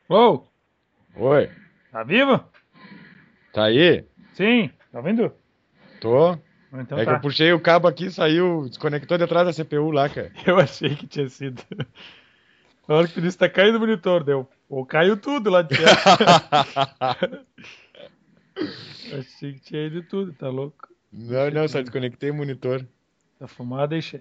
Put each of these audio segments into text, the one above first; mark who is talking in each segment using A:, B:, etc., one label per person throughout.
A: Uou,
B: Oi,
A: tá vivo?
B: tá aí?
A: Sim, tá ouvindo?
B: Tô.
A: Então
B: É que eu
A: tá.
B: puxei o cabo aqui, saiu, desconectou de atrás da CPU lá, cara.
A: Eu achei que tinha sido. Na hora que tu disse, tá caindo o monitor, deu. Ou caiu tudo lá de perto. Achei que tinha ido tudo, tá louco?
B: Não,
A: Deixa eu
B: não,
A: te
B: só
A: ver.
B: desconectei o monitor.
A: Tá fumado, deixa.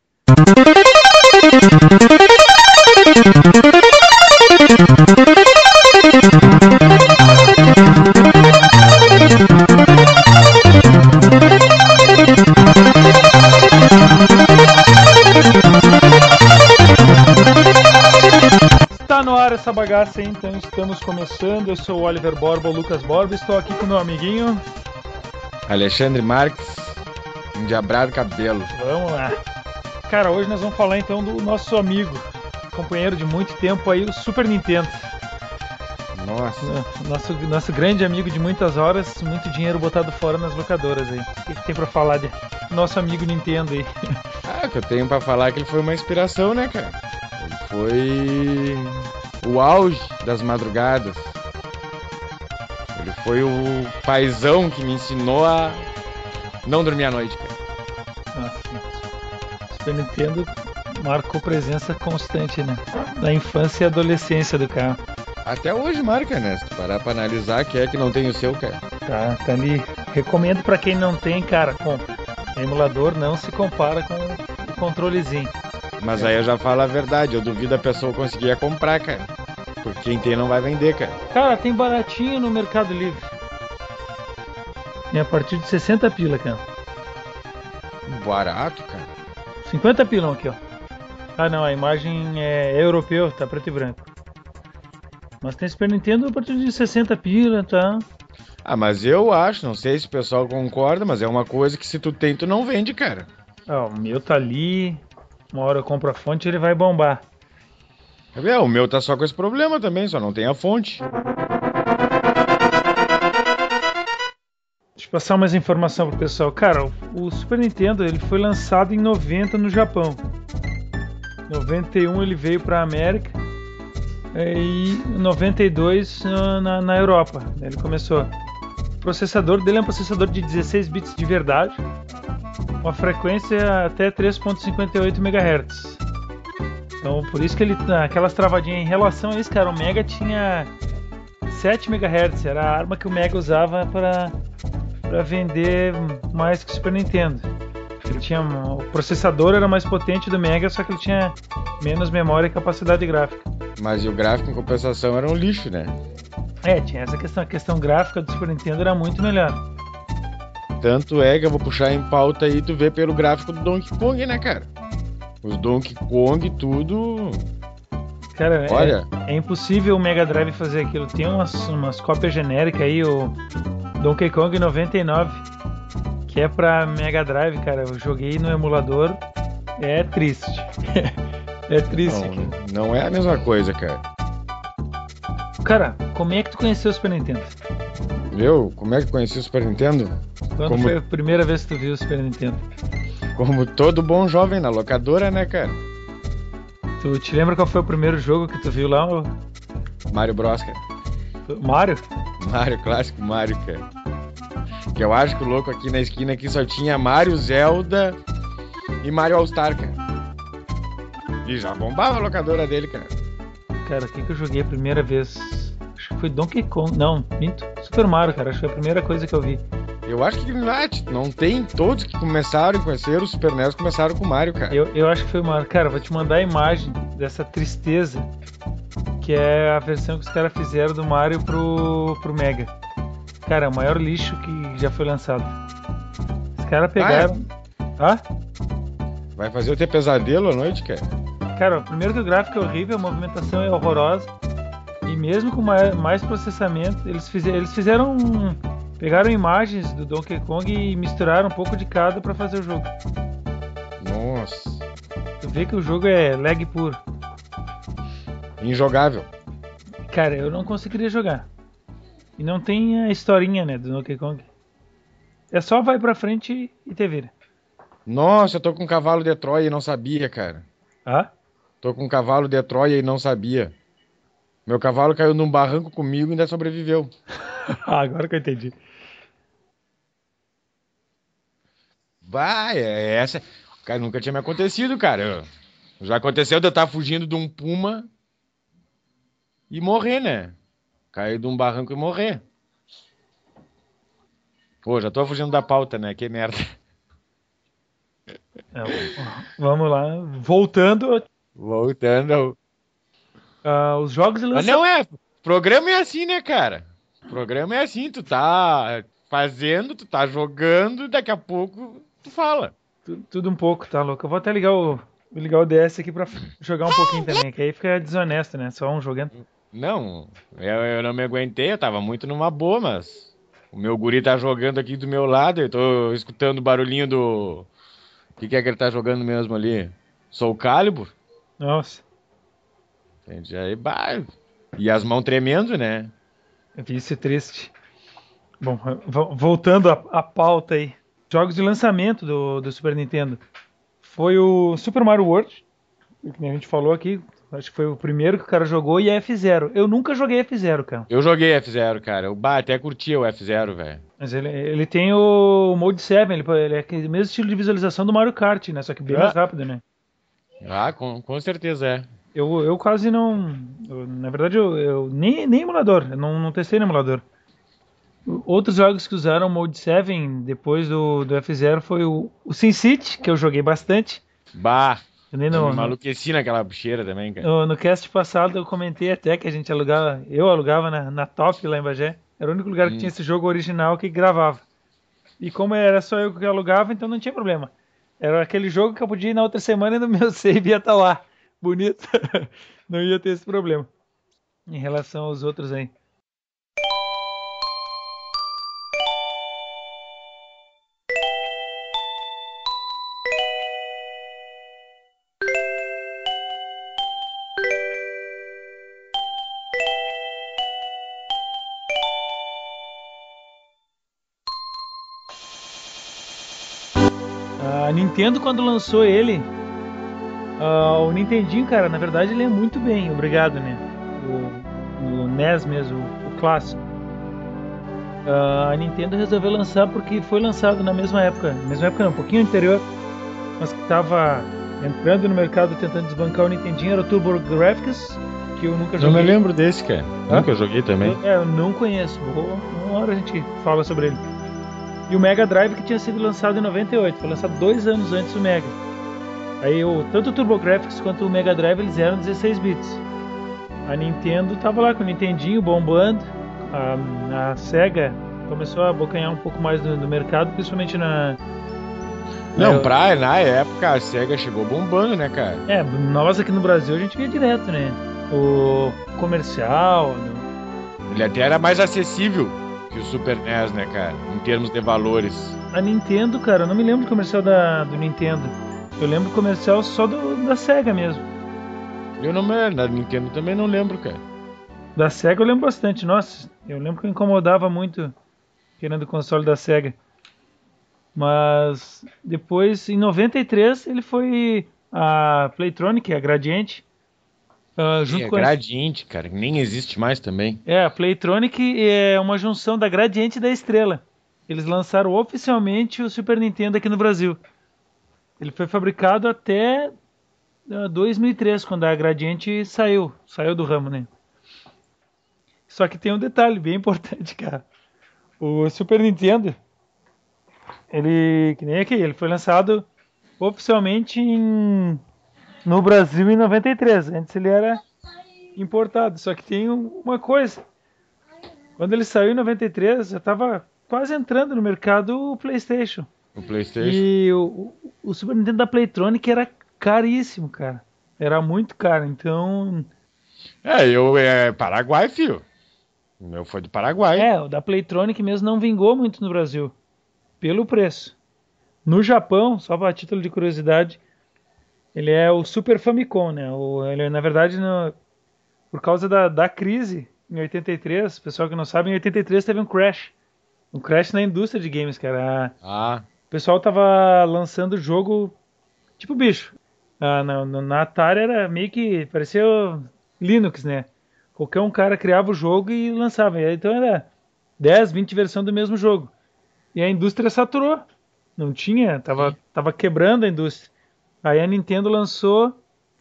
A: Está no ar essa bagaça aí, então estamos começando. Eu sou o Oliver Borba, o Lucas Borba. Estou aqui com o meu amiguinho.
B: Alexandre Marques, endiabrado cabelo.
A: Vamos lá. Cara, hoje nós vamos falar então do nosso amigo, companheiro de muito tempo aí, o Super Nintendo.
B: Nossa.
A: Nosso grande amigo de muitas horas, muito dinheiro botado fora nas locadoras aí. O que tem pra falar de nosso amigo Nintendo aí?
B: Ah, o que eu tenho pra falar é que ele foi uma inspiração, né, cara? Ele foi o auge das madrugadas. Ele foi o paizão que me ensinou a não dormir à noite, cara.
A: Nossa, Super Nintendo marcou presença constante, né? Na infância e adolescência do cara.
B: Até hoje marca, né? Se tu parar pra analisar, quem é que não tem o seu, cara?
A: Tá ali. Recomendo pra quem não tem, cara, compra. Emulador não se compara com o controlezinho.
B: Mas aí eu já falo a verdade, eu duvido a pessoa conseguir comprar, cara. Porque quem tem não vai vender, cara.
A: Cara, tem baratinho no Mercado Livre. Tem a partir de 60 pila, cara.
B: Barato, cara.
A: 50 pilão aqui, ó. Ah, não, a imagem é europeu, tá preto e branco. Mas tem Super Nintendo a partir de 60 pila, tá?
B: Ah, mas eu acho, não sei se o pessoal concorda, mas é uma coisa que se tu tem, tu não vende, cara.
A: Ah, o meu tá ali. Uma hora eu compro a fonte e ele vai bombar.
B: O meu tá só com esse problema também, só não tem a fonte.
A: Deixa eu passar mais informação pro pessoal. Cara, o Super Nintendo ele foi lançado em 90 no Japão. Em 91 ele veio pra América. E em 92 na Europa. Ele começou. O processador dele é um processador de 16 bits de verdade. Uma frequência até 3.58 MHz. Então, por isso que ele aquelas travadinhas em relação a isso, cara, o Mega tinha 7 MHz, era a arma que o Mega usava para vender mais que o Super Nintendo. Ele tinha o processador era mais potente do Mega, só que ele tinha menos memória e capacidade gráfica.
B: Mas e o gráfico em compensação era um lixo, né?
A: É, tinha essa questão, a questão gráfica do Super Nintendo era muito melhor.
B: Tanto é que eu vou puxar em pauta aí, tu vê pelo gráfico do Donkey Kong, né, cara? Os Donkey Kong, tudo.
A: Cara,
B: Olha.
A: é impossível o Mega Drive fazer aquilo. Tem umas cópias genéricas aí, o Donkey Kong 99, que é pra Mega Drive, cara. Eu joguei no emulador, é triste. É triste.
B: Não é a mesma coisa, cara.
A: Cara, como é que tu conheceu o Super Nintendo?
B: Viu? Como é que conheci o Super Nintendo?
A: Quando foi a primeira vez que tu viu o Super Nintendo?
B: Como todo bom jovem na locadora, né, cara?
A: Tu te lembra qual foi o primeiro jogo que tu viu lá?
B: Mario Bros, cara.
A: Mario?
B: Mario, clássico Mario, cara. Que eu acho que o louco aqui na esquina aqui só tinha Mario, Zelda e Mario All-Star, cara. E já bombava a locadora dele, cara.
A: Cara, o que eu joguei a primeira vez? Acho que foi Donkey Kong. Não, minto. Super Mario, cara. Acho que foi a primeira coisa que eu vi.
B: Eu acho que não tem todos que começaram a conhecer o Super NES começaram com o Mario, cara.
A: Eu acho que foi o Mario. Cara, vou te mandar a imagem dessa tristeza, que é a versão que os caras fizeram do Mario pro Mega. Cara, é o maior lixo que já foi lançado. Os caras pegaram...
B: Vai fazer eu ter pesadelo à noite, cara?
A: Cara, primeiro que o gráfico é horrível, a movimentação é horrorosa. E mesmo com mais processamento, eles fizeram... Pegaram imagens do Donkey Kong e misturaram um pouco de cada pra fazer o jogo.
B: Nossa.
A: Tu vê que o jogo é lag puro.
B: Injogável.
A: Cara, eu não conseguiria jogar. E não tem a historinha, né, do Donkey Kong. É só vai pra frente e te vira.
B: Nossa, eu tô com um cavalo de Troia e não sabia, cara.
A: Ah?
B: Tô com um cavalo de Troia e não sabia. Meu cavalo caiu num barranco comigo e ainda sobreviveu.
A: Agora que eu entendi.
B: Vai, é essa. Cara, nunca tinha me acontecido, cara. Já aconteceu de eu estar fugindo de um puma e morrer, né? Cair de um barranco e morrer. Pô, já tô fugindo da pauta, né? Que merda.
A: É, vamos lá. Voltando,
B: Voltando.
A: os jogos de
B: Mas
A: lançamento.
B: não é. Programa é assim, né, cara? Programa é assim, tu tá fazendo, tu tá jogando, daqui a pouco tu fala.
A: Tudo um pouco, tá louco? Eu vou até ligar o DS aqui pra jogar um pouquinho também, que aí fica desonesto, né? Só um jogando.
B: Não, eu não me aguentei, eu tava muito numa boa, mas o meu guri tá jogando aqui do meu lado, eu tô escutando o barulhinho do. O que é que ele tá jogando mesmo ali? Soul Calibur?
A: Nossa,
B: Entende? Aí, bah, e as mãos tremendo, né?
A: vício triste. Bom, voltando à pauta aí. Jogos de lançamento do Super Nintendo. Foi o Super Mario World, que nem a gente falou aqui. Acho que foi o primeiro que o cara jogou, e F-Zero. Eu nunca joguei F-Zero, cara.
B: Eu joguei F-Zero, cara. Eu até curtia o F-Zero, velho.
A: Mas ele tem o Mode 7, ele é aquele mesmo estilo de visualização do Mario Kart, né? Só que bem mais
B: Ah,
A: rápido, né?
B: com certeza é.
A: Eu quase não. Na verdade, eu nem emulador. Eu não testei no emulador. Outros jogos que usaram o Mode 7 depois do F-Zero foi o SimCity, que eu joguei bastante.
B: Bah,
A: Eu nem
B: eu me
A: no, no,
B: maluqueci naquela bicheira também, cara.
A: no, no cast passado eu comentei até que a gente alugava. Eu alugava na Top lá em Bagé. Era o único lugar que tinha
B: Hum.
A: esse jogo original que gravava. E como era só eu que alugava, então não tinha problema. Era aquele jogo que eu podia ir na outra semana e no meu save ia estar lá. Bonito. Não ia ter esse problema. Em relação aos outros aí. A Nintendo, quando lançou ele, o Nintendinho, cara, na verdade ele é muito bem, obrigado, né? O NES mesmo, o clássico. A Nintendo resolveu lançar porque foi lançado na mesma época não, um pouquinho anterior, mas que estava entrando no mercado tentando desbancar o Nintendinho, era o TurboGrafx, que eu nunca
B: Não me
A: joguei.
B: lembro desse, cara.
A: Hã?
B: Nunca joguei também.
A: Eu não conheço, uma hora a gente fala sobre ele. E o Mega Drive, que tinha sido lançado em 98, foi lançado 2 anos antes do Mega. Aí tanto o TurboGrafx quanto o Mega Drive eles eram 16 bits. A Nintendo tava lá com o Nintendinho bombando. A Sega começou a abocanhar um pouco mais no mercado, principalmente
B: Não, na época a SEGA chegou bombando, né, cara?
A: nós aqui no Brasil a gente via direto, né? O comercial.
B: Ele até era mais acessível que o Super NES, né, cara? Em termos de valores.
A: A Nintendo, cara, eu não me lembro do comercial do Nintendo. Eu lembro do comercial só da Sega mesmo.
B: Eu não me lembro, da Nintendo também não lembro, cara.
A: Da Sega eu lembro bastante. Nossa, eu lembro que eu incomodava muito querendo o console da Sega. Mas depois, em 93, ele foi a Playtronic, a Gradiente,
B: Sim,
A: junto
B: é
A: com
B: Gradiente, cara, que nem existe mais também.
A: a Playtronic é uma junção da Gradiente e da Estrela. Eles lançaram oficialmente o Super Nintendo aqui no Brasil. Ele foi fabricado até 2003, quando a Gradiente saiu do ramo, né? Só que tem um detalhe bem importante, cara. O Super Nintendo, ele, que nem aqui, ele foi lançado oficialmente no Brasil em 93. Antes ele era importado. Só que tem uma coisa. Quando ele saiu em 93, já estava quase entrando no mercado o PlayStation.
B: O PlayStation.
A: E o Super Nintendo da Playtronic era caríssimo, cara. Era muito caro. Então,
B: É Paraguai, filho. O meu foi do Paraguai.
A: o da Playtronic mesmo não vingou muito no Brasil. Pelo preço. No Japão, só para título de curiosidade, ele é o Super Famicom, né? Ele, na verdade, por causa da crise em 83, pessoal que não sabe, em 83 teve um crash. Um crash na indústria de games, cara.
B: Ah,
A: O pessoal tava lançando jogo tipo bicho. Na Atari era meio que parecia o Linux, né? Qualquer um cara criava o jogo e lançava. Então era 10, 20 versões do mesmo jogo. E a indústria saturou. Não tinha, tava quebrando a indústria. Aí a Nintendo lançou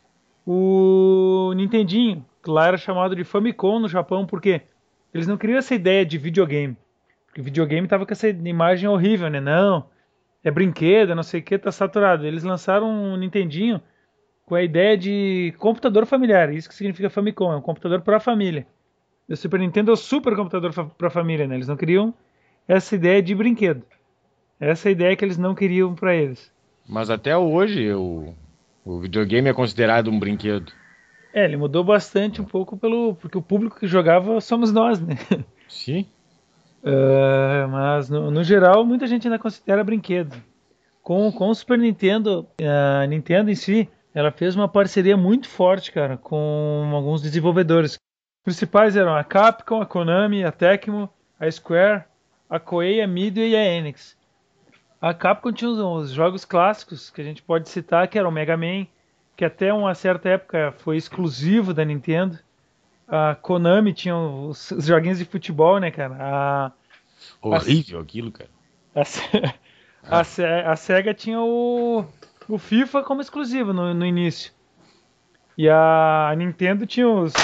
A: o Nintendinho, que lá era chamado de Famicom no Japão, porque eles não queriam essa ideia de videogame. Porque videogame tava com essa imagem horrível, né? Não, é brinquedo, não sei o que, tá saturado. Eles lançaram um Nintendinho com a ideia de computador familiar. Isso que significa Famicom, é um computador para a família. O Super Nintendo é o super computador para a família, né? Eles não queriam essa ideia de brinquedo. Essa é a ideia que eles não queriam para eles.
B: Mas até hoje o videogame é considerado um brinquedo.
A: É, ele mudou bastante um pouco porque o público que jogava somos nós, né?
B: Sim.
A: Mas no geral muita gente ainda considera brinquedo. Com o Super Nintendo, a Nintendo em si, ela fez uma parceria muito forte, cara, com alguns desenvolvedores. Os principais eram a Capcom, a Konami, a Tecmo, a Square, a Koei, a Midway e a Enix. A Capcom tinha os jogos clássicos que a gente pode citar, que era o Mega Man, que até uma certa época foi exclusivo da Nintendo. A Konami tinha os joguinhos de futebol, né, cara?
B: Horrível aquilo, cara.
A: A, a Sega tinha o FIFA como exclusivo no início. E a Nintendo tinha os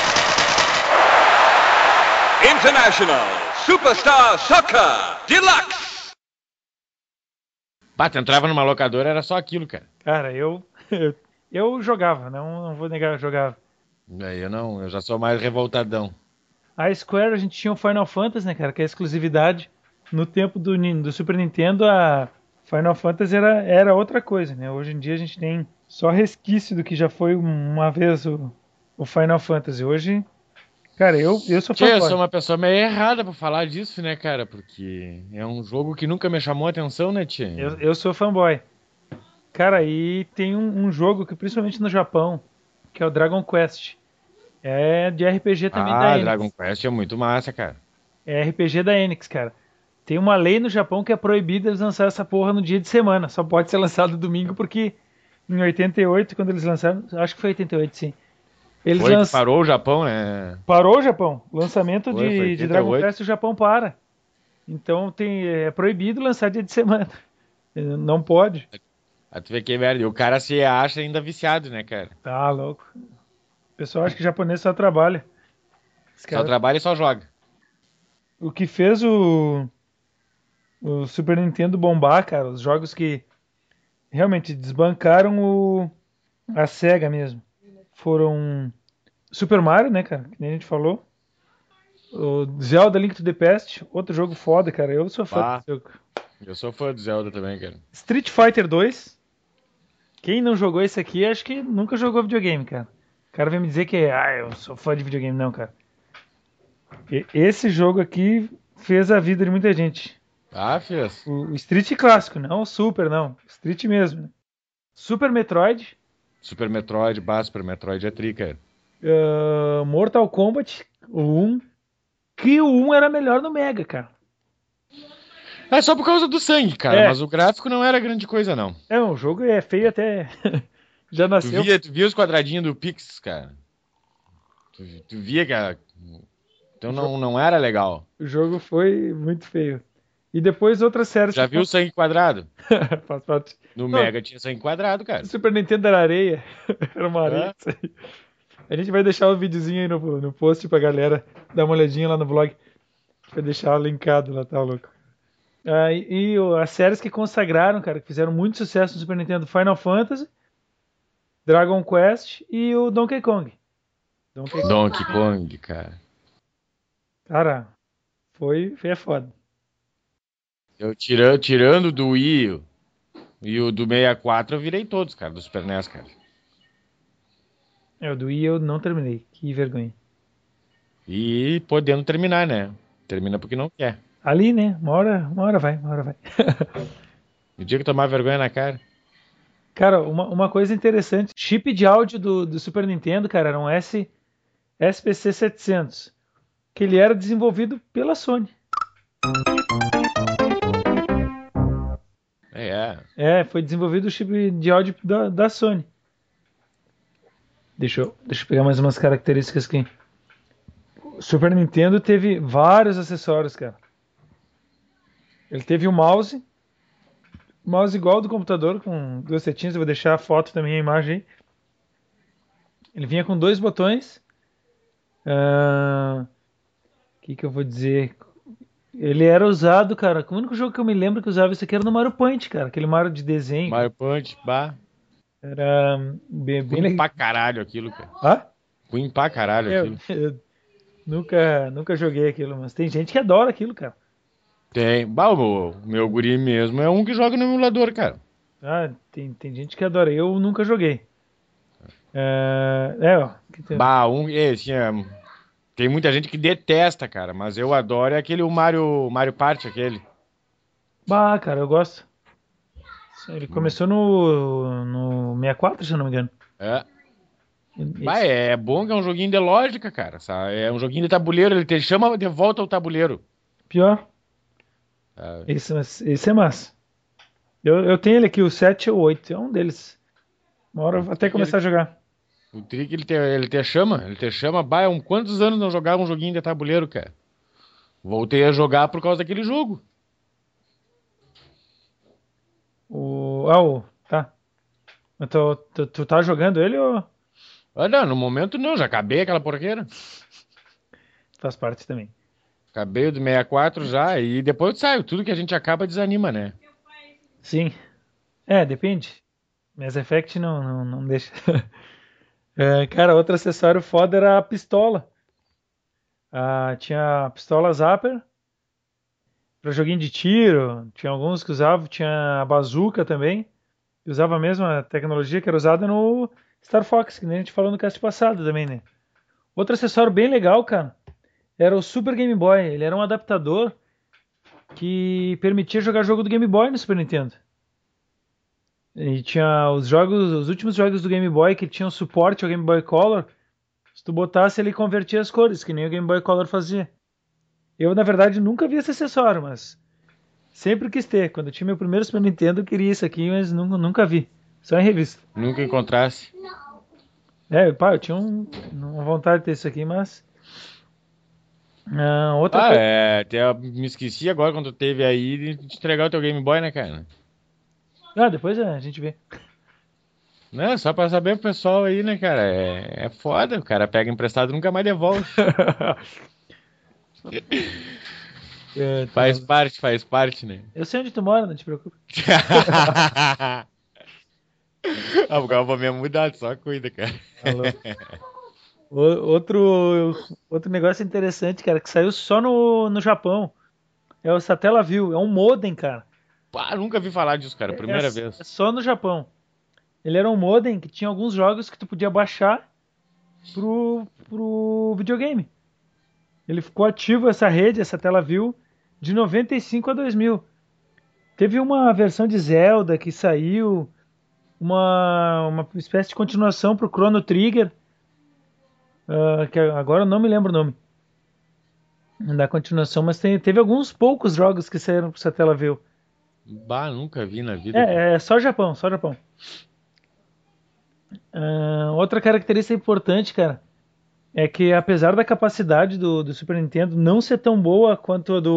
C: International Superstar Soccer Deluxe.
B: Pá, tu entrava numa locadora, era só aquilo, cara.
A: Cara, eu jogava, não vou negar, eu jogava.
B: Aí eu já sou mais revoltadão.
A: A Square, a gente tinha o Final Fantasy, né, cara, que é a exclusividade. No tempo do Super Nintendo, a Final Fantasy era outra coisa, né? Hoje em dia a gente tem só resquício do que já foi uma vez o Final Fantasy. Hoje, cara, eu sou
B: Tchê, eu
A: fanboy.
B: sou uma pessoa meio errada pra falar disso, né, cara? Porque é um jogo que nunca me chamou a atenção, né, Tchê?
A: Eu sou fanboy. Cara, e tem um jogo que principalmente no Japão, que é o Dragon Quest. É de RPG também da Enix.
B: Dragon Quest é muito massa, cara.
A: É RPG da Enix, cara. Tem uma lei no Japão que é proibida eles lançar essa porra no dia de semana. Só pode ser lançado domingo porque em 88, quando eles lançaram, acho que foi 88, sim. Eles
B: Foi que parou o Japão, né?
A: Parou o Japão. Lançamento
B: Foi
A: de Dragon
B: 88.
A: Quest o Japão para. Então é proibido lançar dia de semana. Não pode.
B: Aí tu vê que merda. E o cara se acha ainda viciado, né, cara?
A: Tá louco. O pessoal acha que japonês só trabalha.
B: Só trabalha e só joga.
A: O que fez o Super Nintendo bombar, cara, os jogos que realmente desbancaram a SEGA mesmo. Foram Super Mario, né, cara, que nem a gente falou. O Zelda Link to the Past, outro jogo foda, cara. Eu sou fã desse jogo.
B: Eu sou fã de Zelda também, cara.
A: Street Fighter 2. Quem não jogou esse aqui, acho que nunca jogou videogame, cara. O cara vem me dizer que eu sou fã de videogame. Não, cara. Esse jogo aqui fez a vida de muita gente.
B: Fez.
A: O Street clássico, não o Super, não. Street mesmo. Né? Super Metroid.
B: Super Metroid é tri, cara.
A: Mortal Kombat, o 1. Que o 1 era melhor no Mega, cara.
B: É só por causa do sangue, cara.
A: É.
B: Mas o gráfico não era grande coisa, não.
A: O jogo é feio até... Já nasceu.
B: Tu via os quadradinhos do Pix, cara. Tu via que então não era legal.
A: O jogo foi muito feio. E depois outras séries...
B: Já viu o sangue quadrado?
A: Faz parte.
B: No Mega tinha sangue quadrado, cara.
A: O Super Nintendo era areia. Era uma areia. Isso aí. A gente vai deixar o videozinho aí no post pra galera dar uma olhadinha lá no blog. Vai deixar linkado lá, tá louco. As séries que consagraram, cara, que fizeram muito sucesso no Super Nintendo, Final Fantasy, Dragon Quest e o Donkey Kong.
B: Donkey Kong, cara.
A: Cara, foi foda.
B: Eu tirando do Wii e o do 64, eu virei todos, cara, do Super NES, cara.
A: O do Wii eu não terminei. Que vergonha.
B: E podendo terminar, né? Termina porque não quer.
A: Ali, né? Uma hora vai.
B: No dia que tomar vergonha na cara.
A: Cara, uma coisa interessante. Chip de áudio do Super Nintendo, cara, era um SPC 700. Que ele era desenvolvido pela Sony. Foi desenvolvido o chip de áudio da Sony. Deixa eu pegar mais umas características aqui. O Super Nintendo teve vários acessórios, cara. Ele teve o mouse igual ao do computador, com duas setinhas. Eu vou deixar a foto também, a imagem aí. Ele vinha com dois botões. Que eu vou dizer? Ele era usado, cara. O único jogo que eu me lembro que usava isso aqui era no Mario Paint, cara. Aquele Mario de desenho.
B: Mario Punch, bah.
A: Era bem
B: Ruim
A: legal.
B: pra caralho aquilo, cara.
A: Ah?
B: Ruim pra caralho
A: Eu,
B: aquilo.
A: eu nunca joguei aquilo, mas tem gente que adora aquilo, cara.
B: Tem. Bah, o meu guri mesmo é um que joga no emulador, cara.
A: Ah, tem gente que adora. Eu nunca joguei. Ó.
B: Bah, esse é. Tem muita gente que detesta, cara, mas eu adoro é aquele o Mario Party, aquele.
A: Bah, cara, eu gosto. Ele começou no 64, se eu não me engano.
B: É. Bah,
A: Esse-
B: é bom que é um joguinho de lógica, cara. Sabe? É um joguinho de tabuleiro, ele te chama de volta ao tabuleiro.
A: Pior.
B: Sabe?
A: Esse é massa. Eu tenho ele aqui, o 7 ou 8. É um deles. Uma hora eu vou até começar a jogar.
B: O Trick, ele te chama, bah, quantos anos não jogava um joguinho de tabuleiro, cara? Voltei a jogar por causa daquele jogo.
A: Tá. Mas tu tá jogando ele ou
B: Ah, não, no momento não, já acabei aquela porqueira.
A: faz parte também?
B: Acabei o do 64 já, e depois sai, tudo que a gente acaba desanima, né?
A: Sim. Depende. Mass Effect não deixa. Cara, outro acessório foda era a pistola. Tinha a pistola Zapper para joguinho de tiro. Tinha alguns que usavam. Tinha a bazuca também. Que usava a mesma tecnologia que era usada no Star Fox, que nem a gente falou no cast passado também, né? Outro acessório bem legal, cara, era o Super Game Boy. Ele era um adaptador que permitia jogar jogo do Game Boy no Super Nintendo. E tinha os últimos jogos do Game Boy que tinham suporte ao Game Boy Color. Se tu botasse, ele convertia as cores, que nem o Game Boy Color fazia. Eu, na verdade, nunca vi esse acessório, mas sempre quis ter. Quando eu tinha meu primeiro Super Nintendo, eu queria isso aqui, mas nunca vi. Só em revista.
B: Nunca encontrasse.
A: Pá, eu tinha uma vontade de ter isso aqui, mas. Outra
B: Ah,
A: coisa.
B: até me esqueci agora quando teve aí de te entregar o teu Game Boy, né, cara?
A: Depois a gente vê.
B: Não, só pra saber o pessoal aí, né, cara? É foda, o cara pega emprestado e nunca mais devolve.
A: Tá.
B: Faz parte, né?
A: Eu sei onde tu mora, não te preocupe.
B: Agora eu vou me mudar, só cuida, cara.
A: Alô. Outro negócio interessante, cara, que saiu só no Japão. É o Satellaview. É um modem, cara.
B: Pá, nunca vi falar disso, cara, primeira
A: É
B: vez.
A: só no Japão. Ele era um modem que tinha alguns jogos que tu podia baixar pro videogame. Ele ficou ativo, essa rede, essa Satellaview, de 95 a 2000. Teve uma versão de Zelda que saiu, uma espécie de continuação pro Chrono Trigger, que agora eu não me lembro o nome da continuação, mas teve alguns poucos jogos que saíram pro Satellaview.
B: Bah, nunca vi na vida, cara.
A: É só Japão, só Japão. Outra característica importante, cara, é que apesar da capacidade do Super Nintendo não ser tão boa quanto a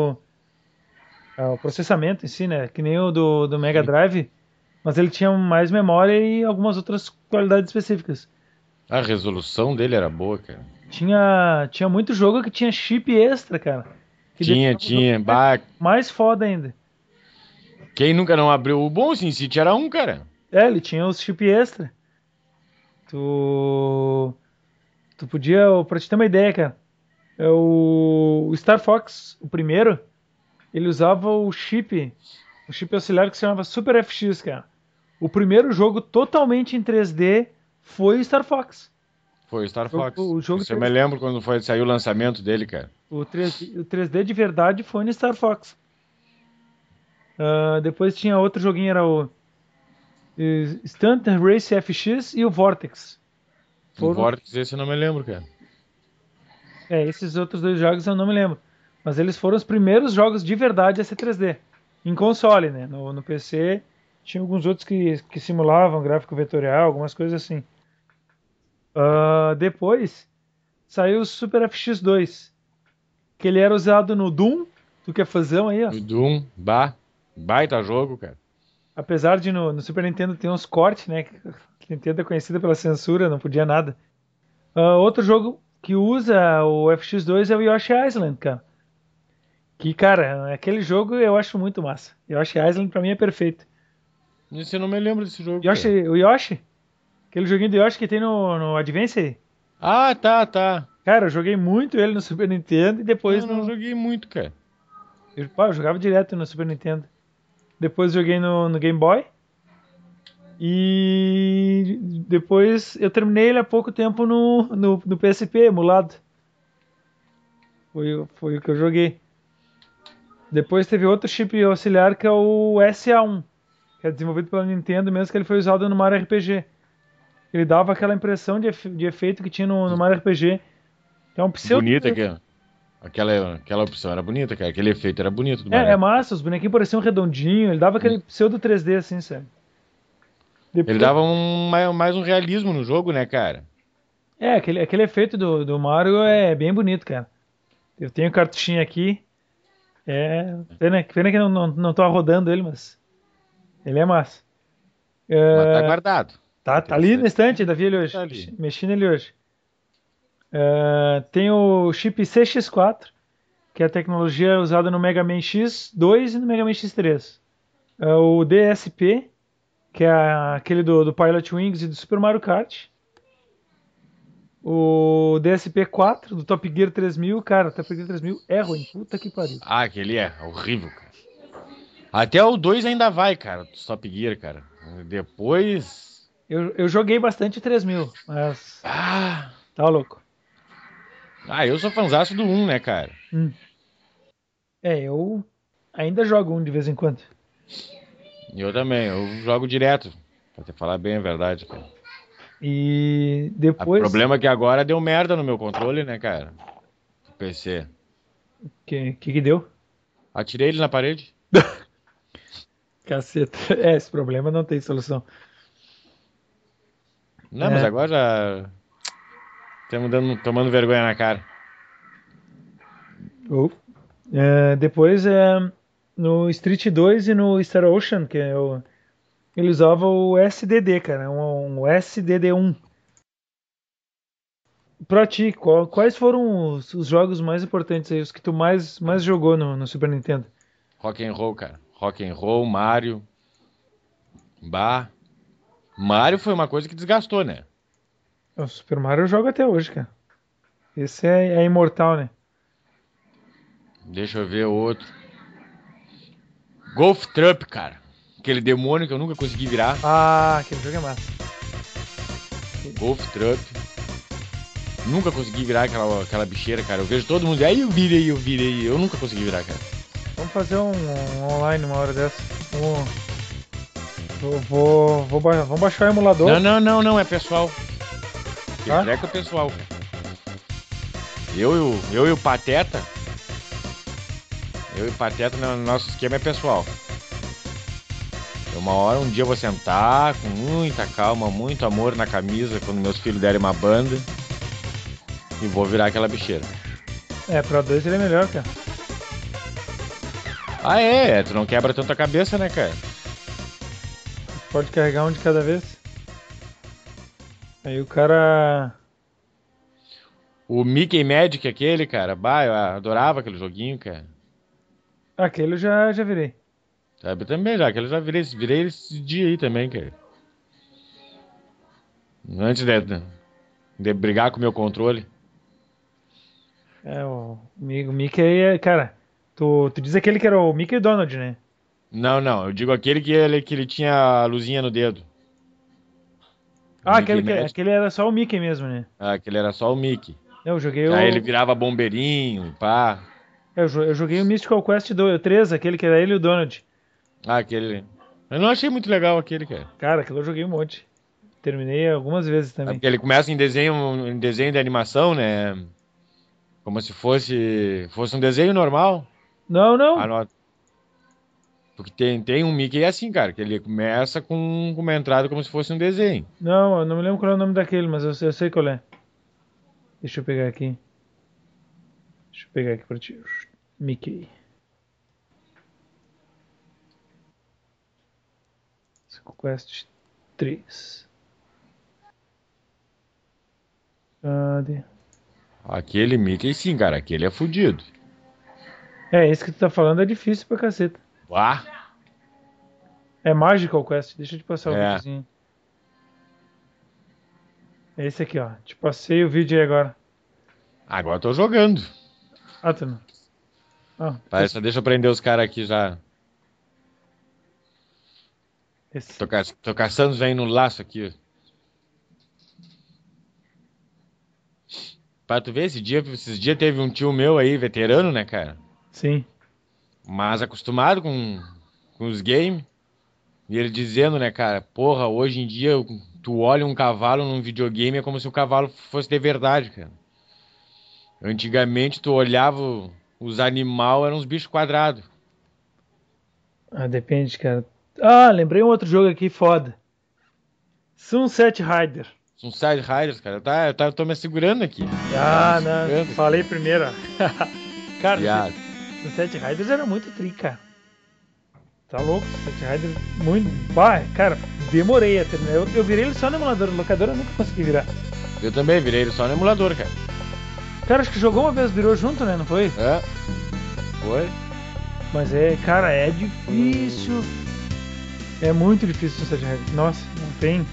A: o processamento em si, né? Que nem o do Mega Drive, mas ele tinha mais memória e algumas outras qualidades específicas.
B: A resolução dele era boa, cara.
A: Tinha muito jogo que tinha chip extra, cara. Que deixava o jogo
B: Tinha. Bah,
A: mais foda ainda.
B: quem nunca não abriu o bom SimCity era um, cara.
A: Ele tinha os chip extra. Tu podia, pra te ter uma ideia, cara, o Star Fox, o primeiro, ele usava o chip auxiliar que se chamava Super FX, cara. O primeiro jogo totalmente em 3D foi o Star Fox.
B: Foi o Star Fox.
A: O jogo
B: Isso eu me lembro quando saiu o lançamento dele, cara.
A: O 3D de verdade foi no Star Fox. Depois tinha outro joguinho, era o Stunt Race FX e o Vortex.
B: O Vortex, esse eu não me lembro, cara.
A: Esses outros dois jogos eu não me lembro. Mas eles foram os primeiros jogos de verdade a ser 3D. Em console, né? No PC tinha alguns outros que simulavam gráfico vetorial, algumas coisas assim. Depois saiu o Super FX2. Que ele era usado no Doom, do que é fazão aí, ó.
B: O Doom, baita jogo, cara.
A: Apesar de no Super Nintendo ter uns cortes, né? Que a Nintendo é conhecida pela censura, não podia nada. Outro jogo que usa o FX2 é o Yoshi Island, cara. Que, cara, aquele jogo eu acho muito massa. Yoshi Island pra mim é perfeito.
B: Esse eu não me lembro desse jogo,
A: Yoshi,
B: cara.
A: o Yoshi, aquele joguinho do Yoshi que tem no Advance.
B: Ah, tá.
A: Cara, eu joguei muito ele no Super Nintendo e depois
B: Não
A: no.
B: joguei muito, cara.
A: Eu jogava direto no Super Nintendo. Depois joguei no Game Boy. E depois eu terminei ele há pouco tempo no PSP, emulado. Foi o que eu joguei. Depois teve outro chip auxiliar que é o SA1, que é desenvolvido pela Nintendo, mesmo que ele foi usado no Mario RPG. Ele dava aquela impressão de efeito que tinha no Mario RPG. Que é um pseudo.
B: Bonita aquela opção era bonita, cara. Aquele efeito era bonito do
A: É
B: Mario.
A: massa, os bonequinhos pareciam redondinho, ele dava aquele pseudo 3D assim, sabe?
B: Ele
A: Depois,
B: dava mais um realismo no jogo, né, cara?
A: aquele efeito do Mario é bem bonito, cara. Eu tenho cartuchinho aqui. Pena que não tô rodando ele, mas ele é massa.
B: Mas tá
A: É,
B: guardado.
A: tá ali na
B: Interessante.
A: estante, ainda vi ele hoje.
B: Tá ali.
A: Mexi nele hoje. Tem o chip CX4, que é a tecnologia usada no Mega Man X2 e no Mega Man X3. O DSP, que é aquele do Pilot Wings e do Super Mario Kart. O DSP-4 do Top Gear 3000, cara, o Top Gear 3000 é ruim, puta que pariu.
B: Ah, aquele é horrível, cara. Até o 2 ainda vai, cara, do Top Gear, cara. Depois...
A: Eu joguei bastante 3000, mas
B: Ah,
A: tá louco.
B: eu sou fãzaço do 1, né, cara?
A: Eu ainda jogo um de vez em quando.
B: E eu também, eu jogo direto. Pra te falar bem a verdade, cara.
A: E
B: O
A: depois.
B: problema é que agora deu merda no meu controle, né, cara? Do PC.
A: Que deu?
B: Atirei ele na parede.
A: Caceta. Esse problema não tem solução.
B: Não, mas agora já... Estamos tomando vergonha na cara.
A: Oh. Depois no Street 2 e no Star Ocean, ele usava o SDD, cara, um SDD1. Pra ti, quais foram os jogos mais importantes aí, os que tu mais jogou no Super Nintendo?
B: Rock and roll, cara. Rock and roll, Mario. Bah. Mario foi uma coisa que desgastou, né?
A: O Super Mario eu jogo até hoje, cara. Esse é imortal, né?
B: Deixa eu ver outro. Golf Trump, cara. Aquele demônio que eu nunca consegui virar.
A: Ah, aquele jogo é massa.
B: Golf Trump. Nunca consegui virar aquela bicheira, cara. Eu vejo todo mundo. Aí eu virei. Eu nunca consegui virar, cara.
A: Vamos fazer um online uma hora dessa. Vamos baixar o emulador.
B: Não, é pessoal.
A: Ah?
B: Treco é pessoal. Eu e o Pateta. Eu e o Pateta, nosso esquema é pessoal. Uma hora, um dia eu vou sentar com muita calma, muito amor na camisa, quando meus filhos derem uma banda. E vou virar aquela bicheira.
A: Pra dois ele é melhor, cara.
B: Ah, tu não quebra tanto a cabeça, né, cara?
A: Pode carregar um de cada vez. Aí o cara.
B: O Mickey Magic, aquele, cara. Bah, eu adorava aquele joguinho, cara.
A: Aquele eu já virei.
B: Sabe, eu também já, aquele eu já virei esse dia aí também, cara. Antes de brigar com o meu controle.
A: O Mickey aí cara. Tu diz aquele que era o Mickey Donald, né?
B: Não, eu digo aquele que ele tinha a luzinha no dedo. Mickey Magic.
A: Aquele era só o Mickey mesmo, né?
B: Ah, aquele era só o Mickey.
A: Eu joguei
B: Aí ele virava bombeirinho, pá.
A: Eu joguei o Mystical Quest 3, aquele que era ele e o Donald.
B: Ah, aquele... Eu não achei muito legal aquele, cara.
A: Cara, aquilo eu joguei um monte. Terminei algumas vezes
B: É
A: também.
B: porque ele começa em desenho de animação, né? Como se fosse um desenho normal.
A: Não.
B: Porque tem um Mickey assim, cara, que ele começa com uma entrada como se fosse um desenho.
A: Não, eu não me lembro qual é o nome daquele, mas eu sei qual é. Deixa eu pegar aqui. Deixa eu pegar aqui pra ti. Mickey. Quest 3. Cadê?
B: Aquele Mickey sim, cara. Aquele é fudido.
A: Esse que tu tá falando é difícil pra caceta.
B: Bah!
A: É Magical Quest. Deixa eu te passar o
B: É.
A: videozinho. É esse aqui, ó. Te passei o vídeo aí agora.
B: Agora eu tô jogando.
A: Ah, tu não. Ah,
B: Só deixa eu prender os caras aqui já.
A: esse.
B: Tô caçando os velhos no laço aqui. Pra tu ver, esses dias teve um tio meu aí, veterano, né, cara?
A: Sim.
B: Mas acostumado com os games. E ele dizendo, né, cara, porra, hoje em dia tu olha um cavalo num videogame é como se o cavalo fosse de verdade, cara. Antigamente tu olhava os animais, eram uns bichos quadrados.
A: Ah, depende, cara. Ah, lembrei um outro jogo aqui foda. Sunset Rider.
B: São Side Riders, cara. Eu tô me segurando aqui.
A: Ah,
B: Me
A: não.
B: segurando.
A: Falei primeiro, ó. Cara,
B: Viado.
A: Sunset Riders era muito tri, cara. Tá louco? Sunset Riders muito. Bah, cara, demorei a terminar. Eu virei ele só no emulador. No locador eu nunca consegui virar.
B: Eu também virei ele só no emulador, cara.
A: Cara, acho que jogou uma vez, virou junto, né? Não foi?
B: É. Foi.
A: Mas cara, é difícil. É muito difícil o Sunset Riders. Nossa, não tem.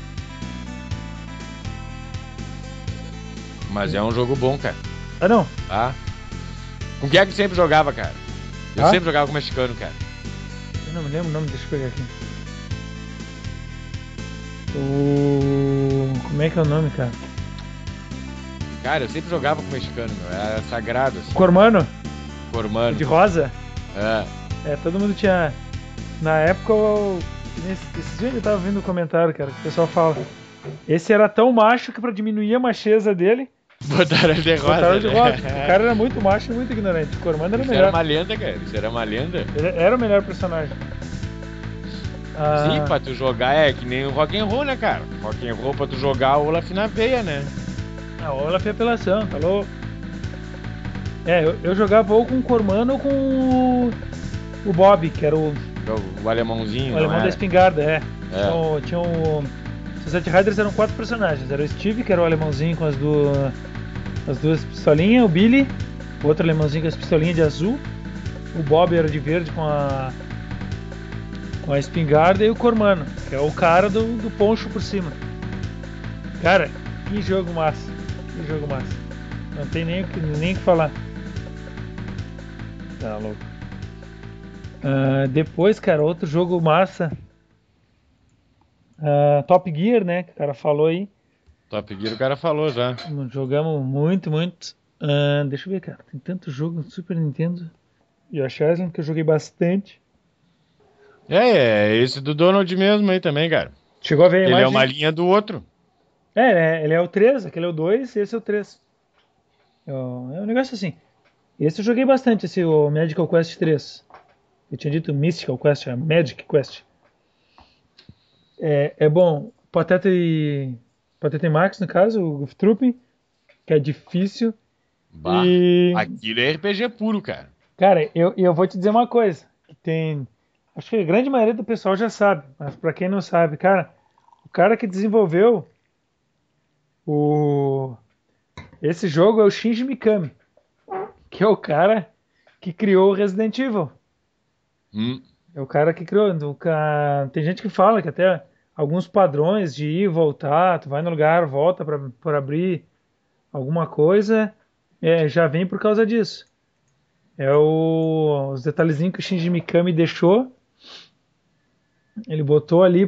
B: Mas é um jogo bom, cara.
A: Ah, não.
B: Tá? Com quem é que sempre jogava, cara? Eu
A: Ah?
B: sempre jogava com o mexicano, cara.
A: Eu não me lembro o nome, deixa eu pegar aqui. Como é que é o nome, cara?
B: Cara, eu sempre jogava com o mexicano, meu. Era sagrado, assim.
A: Cormano?
B: Formando.
A: De rosa?
B: É.
A: Todo mundo tinha. Na época, esses dias eu tava vendo um comentário, cara, que o pessoal fala. Esse era tão macho que pra diminuir a macheza dele,
B: Botaram ele de rosa.
A: botaram de
B: né?
A: rosa. O cara era muito macho e muito ignorante. O Cormano era o
B: Isso era
A: melhor.
B: uma lenda, cara. Isso era uma lenda.
A: Ele era o melhor personagem. Ah,
B: Sim, pra tu jogar é que nem o rock'n'roll, né, cara? Rock'n'roll pra tu jogar o Olaf na veia, né?
A: A Olaf é apelação, tá louco? Eu jogava ou com o Cormano ou com o Bob, que era o
B: O alemãozinho,
A: alemão
B: não
A: da
B: é?
A: espingarda,
B: É.
A: Tinha o Sunset Riders eram 4 personagens. Era o Steve, que era o alemãozinho com as duas pistolinhas, o Billy, o outro alemãozinho com as pistolinhas de azul, o Bob era de verde com a espingarda e o Cormano, que é o cara do poncho por cima. Cara, que jogo massa. Que jogo massa. Não tem nem o que falar. Tá louco. Depois, cara, outro jogo massa. Top Gear, né? Que o cara falou aí.
B: Top Gear o cara falou já.
A: Jogamos muito, muito. Deixa eu ver, cara. Tem tanto jogo no Super Nintendo. E a Island que eu joguei bastante.
B: Esse do Donald mesmo aí também, cara.
A: Chegou a ver a
B: Ele
A: imagem?
B: é uma linha do outro.
A: Ele é o 3, aquele é o 2 e esse é o 3. É um negócio assim. Esse eu joguei bastante, o Magical Quest 3. Eu tinha dito Mystical Quest, é Magic Quest. É bom. Pateta e Max, no caso, o Goof Troop, que é difícil.
B: Bah,
A: E,
B: aquilo é RPG puro, cara.
A: cara, eu vou te dizer uma coisa. Acho que a grande maioria do pessoal já sabe, mas pra quem não sabe, cara, o cara que desenvolveu esse jogo é o Shinji Mikami, que é o cara que criou o Resident Evil. É o cara que criou. Tem gente que fala que até alguns padrões de ir e voltar, tu vai no lugar, volta para abrir alguma coisa, já vem por causa disso. Os detalhezinhos que o Shinji Mikami deixou, ele botou ali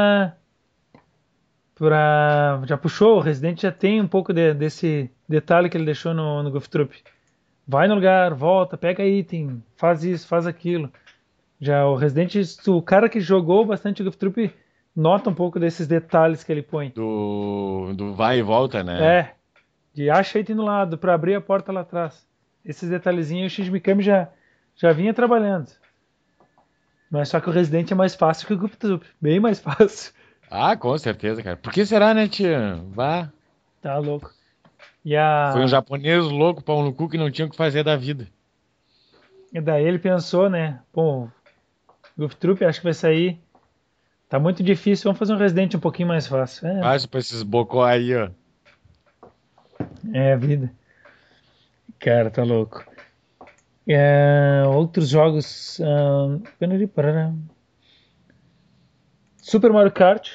A: já puxou, o Resident já tem um pouco desse detalhe que ele deixou no Goof Troop. Vai no lugar, volta, pega item, faz isso, faz aquilo. Já o Resident, o cara que jogou bastante o Goof Troop nota um pouco desses detalhes que ele põe.
B: Do vai e volta, né?
A: De acha item no lado, pra abrir a porta lá atrás. Esses detalhezinhos o Shinji Mikami já vinha trabalhando. Mas só que o Resident é mais fácil que o Goof Troop, bem mais fácil.
B: Ah, com certeza, cara. Por que será, né, tia? Vá.
A: Tá louco. E, a...
B: Foi um japonês louco, pau no cu, que não tinha o que fazer da vida.
A: e daí ele pensou, né? Pô, Goof Troop acho que vai sair. Tá muito difícil, vamos fazer um Resident um pouquinho mais fácil.
B: Fácil pra esses bocó aí, ó.
A: É a vida. Cara, tá louco. Outros jogos. Super Mario Kart.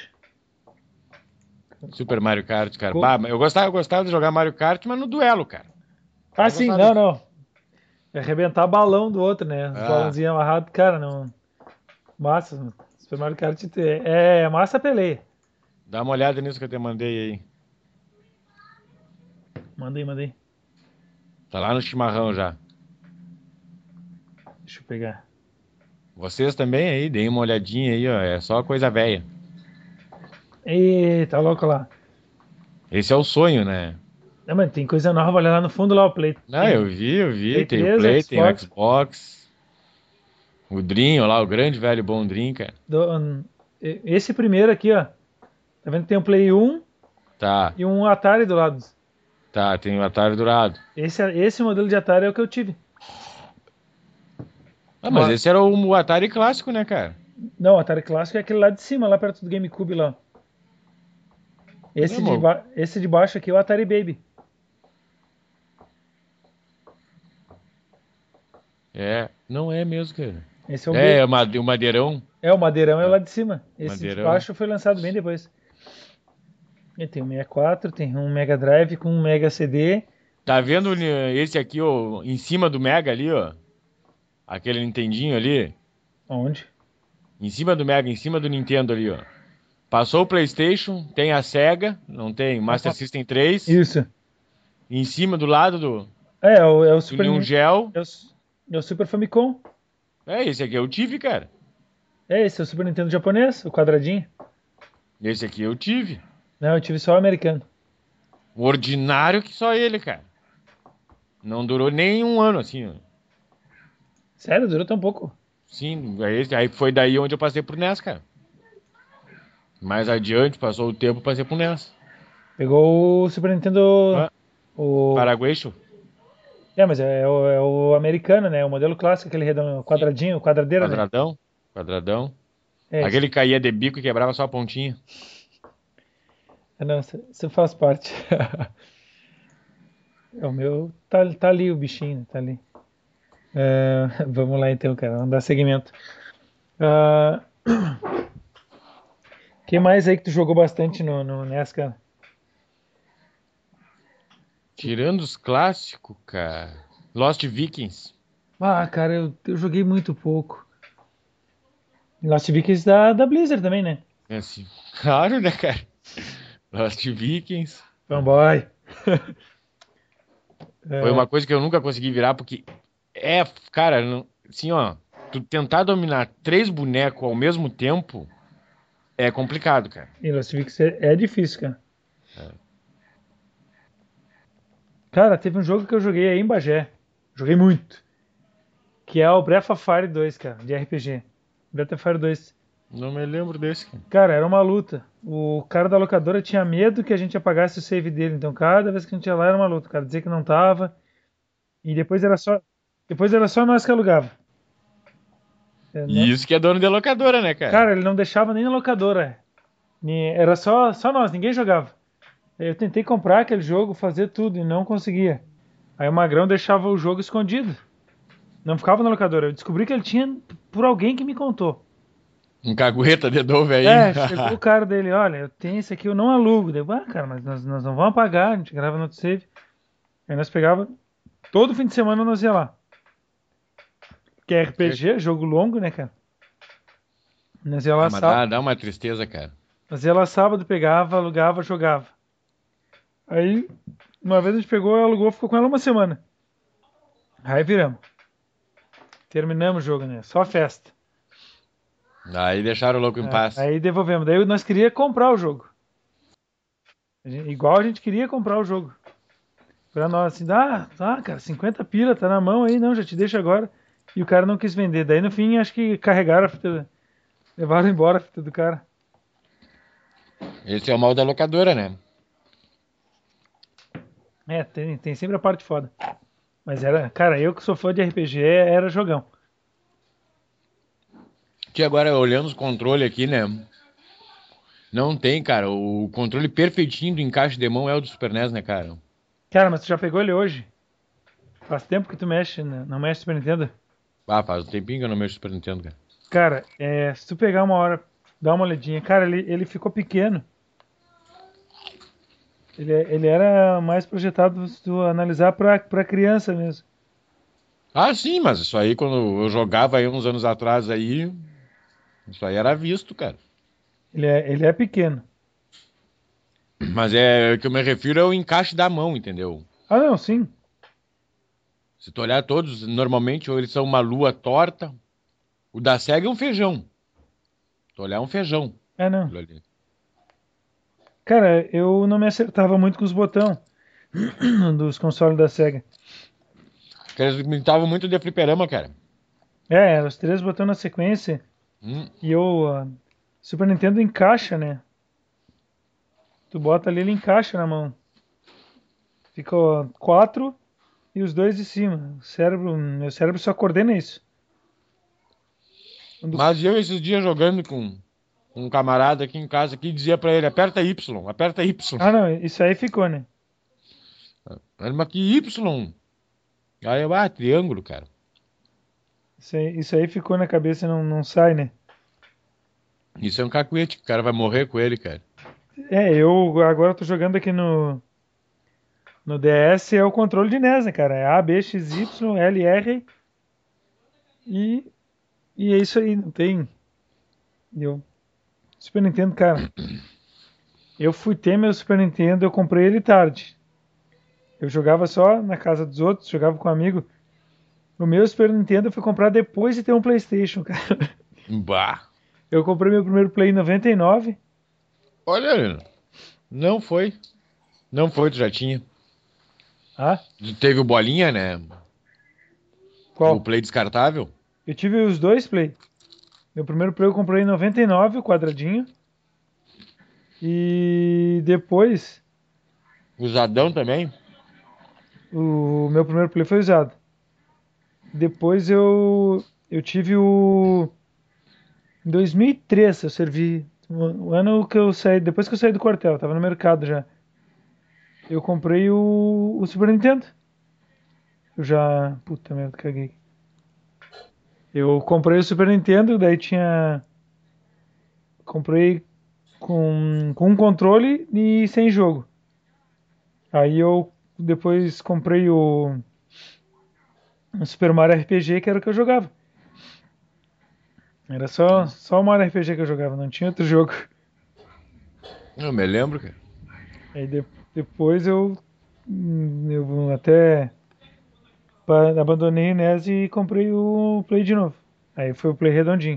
B: Super Mario Kart, cara.
A: Co-
B: Bah, eu gostava de jogar Mario Kart, mas no duelo, cara.
A: Ah,
B: Eu
A: sim,
B: gostava
A: não,
B: de...
A: não. É arrebentar balão do outro, né? Os
B: Ah,
A: balãozinhos amarrados, cara, não. Massa. Super Mario Kart é massa peleia.
B: dá uma olhada nisso que eu te mandei aí.
A: Mandei, mandei.
B: Tá lá no chimarrão já.
A: Deixa eu pegar.
B: Vocês também aí, deem uma olhadinha aí, ó. É só coisa velha.
A: Eita, tá louco lá.
B: Esse é o sonho, né?
A: Não, mas tem coisa nova, olha lá no fundo lá, o Play.
B: Não,
A: Tem
B: eu vi.
A: Play
B: Tem o
A: 3,
B: Play, tem o
A: Xbox.
B: Xbox. O Dream, ó lá, o grande velho bom Dream, cara.
A: Esse primeiro aqui, ó. Tá vendo que tem um Play 1
B: Tá,
A: e um Atari do lado.
B: tá, tem o Atari Dourado.
A: Esse modelo de Atari é o que eu tive.
B: Ah, mas esse era o Atari clássico, né, cara?
A: Não, o Atari clássico é aquele lá de cima, lá perto do GameCube lá.
B: Não,
A: Esse de baixo aqui é o Atari Baby.
B: não é mesmo, cara.
A: Esse é o
B: É,
A: Baby.
B: o madeirão.
A: O madeirão é o
B: Ah,
A: lá de cima. Esse de
B: madeirão.
A: baixo foi lançado bem depois. E tem um 64, tem um Mega Drive com um Mega CD.
B: Tá vendo esse aqui, ó, em cima do Mega ali, ó? Aquele Nintendinho ali.
A: Onde?
B: Em cima do Mega, em cima do Nintendo ali, ó. Passou o PlayStation, tem a Sega, não tem, Master System 3.
A: Isso.
B: Em cima do lado do,
A: É o
B: do
A: Super
B: Neon Geo.
A: é o, é o Super Famicom.
B: Esse aqui eu tive, cara.
A: Esse é o Super Nintendo japonês, o quadradinho.
B: Esse aqui eu tive.
A: Não, eu tive só o americano.
B: O ordinário que só ele, cara. Não durou nem um ano, assim, ó.
A: Sério, durou tão pouco.
B: Sim, aí foi daí onde eu passei pro NES, cara. Mais adiante, passou o tempo, passei pro NES.
A: Pegou o Super Nintendo.
B: Ah,
A: O...
B: Paraguaixo?
A: Mas é o americano, né? O modelo clássico, aquele redondo,
B: Sim.
A: quadradinho, quadradeira, né?
B: Quadradão? Quadradão.
A: É isso.
B: Aquele caía de bico e quebrava só a pontinha.
A: Não, você faz parte. O meu tá ali o bichinho, tá ali. Vamos lá então, cara, vamos dar seguimento. Ah, que mais aí que tu jogou bastante no NES, cara?
B: Tirando os clássicos, cara. Lost Vikings.
A: Ah, cara, eu joguei muito pouco. Lost Vikings da Blizzard também, né?
B: É assim, claro, né, cara? Lost Vikings.
A: Fanboy.
B: Foi
A: É,
B: uma coisa que eu nunca consegui virar, porque cara, assim, ó, tu tentar dominar 3 bonecos ao mesmo tempo é complicado, cara.
A: e Lost Vikings é difícil, cara. Cara, teve um jogo que eu joguei aí em Bagé. Joguei muito. Que é o Breath of Fire 2, cara, de RPG. Breath of Fire 2.
B: Não me lembro desse, cara.
A: Cara, era uma luta. O cara da locadora tinha medo que a gente apagasse o save dele. Então, cada vez que a gente ia lá era uma luta. O cara dizia que não tava. E depois era só nós que alugava.
B: E
A: Né?
B: isso que é dono de locadora, né, cara?
A: Cara, ele não deixava nem na locadora. Era só nós, ninguém jogava. Eu tentei comprar aquele jogo, fazer tudo e não conseguia. Aí o Magrão deixava o jogo escondido. Não ficava na locadora. Eu descobri que ele tinha por alguém que me contou.
B: Um cagueta de novo aí.
A: Chegou o cara dele, olha, eu tenho esse aqui, eu não alugo. Daí, cara, mas nós não vamos apagar, a gente grava no outro save. Aí nós pegava, todo fim de semana nós ia lá. Que é RPG, jogo longo, né, cara? Nós ia lá,
B: Mas
A: sábado,
B: dá uma tristeza, cara.
A: pegava, alugava, jogava. Aí, uma vez a gente pegou, alugou, ficou com ela uma semana. Aí viramos. Terminamos o jogo, né? Só festa.
B: Aí deixaram o louco em paz.
A: Aí devolvemos. Daí nós queria comprar o jogo. Igual a gente queria comprar o jogo. Pra nós, assim, cara, 50 pila, tá na mão aí, não, já te deixo agora. E o cara não quis vender. Daí no fim, acho que carregaram a fita, levaram embora a fita do cara.
B: Esse é o mal da locadora, né?
A: Tem sempre a parte foda. Mas era, cara, eu que sou fã de RPG, era jogão.
B: Que agora, olhando os controles aqui, né? Não tem, cara. O controle perfeitinho do encaixe de mão é o do Super NES, né, cara?
A: Cara, mas tu já pegou ele hoje? Faz tempo que tu mexe, né? Não mexe Super Nintendo?
B: Ah, faz um tempinho que eu não mexo no Super Nintendo, cara.
A: Cara, se tu pegar uma hora, dá uma olhadinha. Cara, ele ficou pequeno. Ele era mais projetado, se tu analisar, pra criança mesmo.
B: Ah, sim, mas isso aí, quando eu jogava aí uns anos atrás aí, isso aí era visto, cara.
A: Ele é pequeno.
B: Mas o que eu me refiro é o encaixe da mão, entendeu?
A: Ah, não, sim.
B: Se tu olhar todos, normalmente ou eles são uma lua torta. O da SEGA é um feijão. Se tu olhar é um feijão.
A: É, não.
B: Aquilo ali.
A: Cara, eu não me acertava muito com os botões dos consoles da Sega.
B: Porque eles imitavam muito de fliperama, cara.
A: Eram os três botões na sequência.
B: Hum.
A: E Super Nintendo encaixa, né? Tu bota ali, ele encaixa na mão. Fica ó, quatro e os dois de cima. Meu cérebro só coordena isso. Quando-
B: Mas eu esses dias jogando com um camarada aqui em casa que dizia pra ele, aperta Y, aperta Y.
A: Ah, não, isso aí ficou, né?
B: Ele, mas que Y? Aí eu, triângulo, cara.
A: Isso aí ficou na cabeça e não sai, né?
B: Isso é um cacuete, que o cara vai morrer com ele, cara.
A: Eu agora tô jogando aqui no DS, é o controle de NES, né, cara? É A, B, X, Y, L, R e, e é isso aí, não tem. Eu, Super Nintendo, cara. Eu fui ter meu Super Nintendo, eu comprei ele tarde. Eu jogava só na casa dos outros, jogava com um amigo. O meu Super Nintendo eu fui comprar depois de ter um PlayStation, cara.
B: Bah.
A: Eu comprei meu primeiro Play em 99.
B: Olha, não foi. Não foi, tu já tinha.
A: Ah,
B: Teve o bolinha, né? O
A: qual?
B: play descartável.
A: Eu tive os dois Play. Meu primeiro Play eu comprei em 99, o quadradinho. E depois,
B: Usadão também.
A: o meu primeiro Play foi usado. Depois eu tive o. Em 2003 eu servi. O ano que eu saí. Depois que eu saí do quartel, tava no mercado já. Eu comprei o Super Nintendo. Eu já. Puta merda, caguei. Eu comprei o Super Nintendo, daí tinha. Comprei com um controle e sem jogo. Aí eu depois comprei o Super Mario RPG, que era o que eu jogava. Era só o Mario RPG que eu jogava, não tinha outro jogo.
B: Eu me lembro, cara.
A: Aí depois eu até abandonei o NES e comprei o Play de novo. Aí foi o Play redondinho.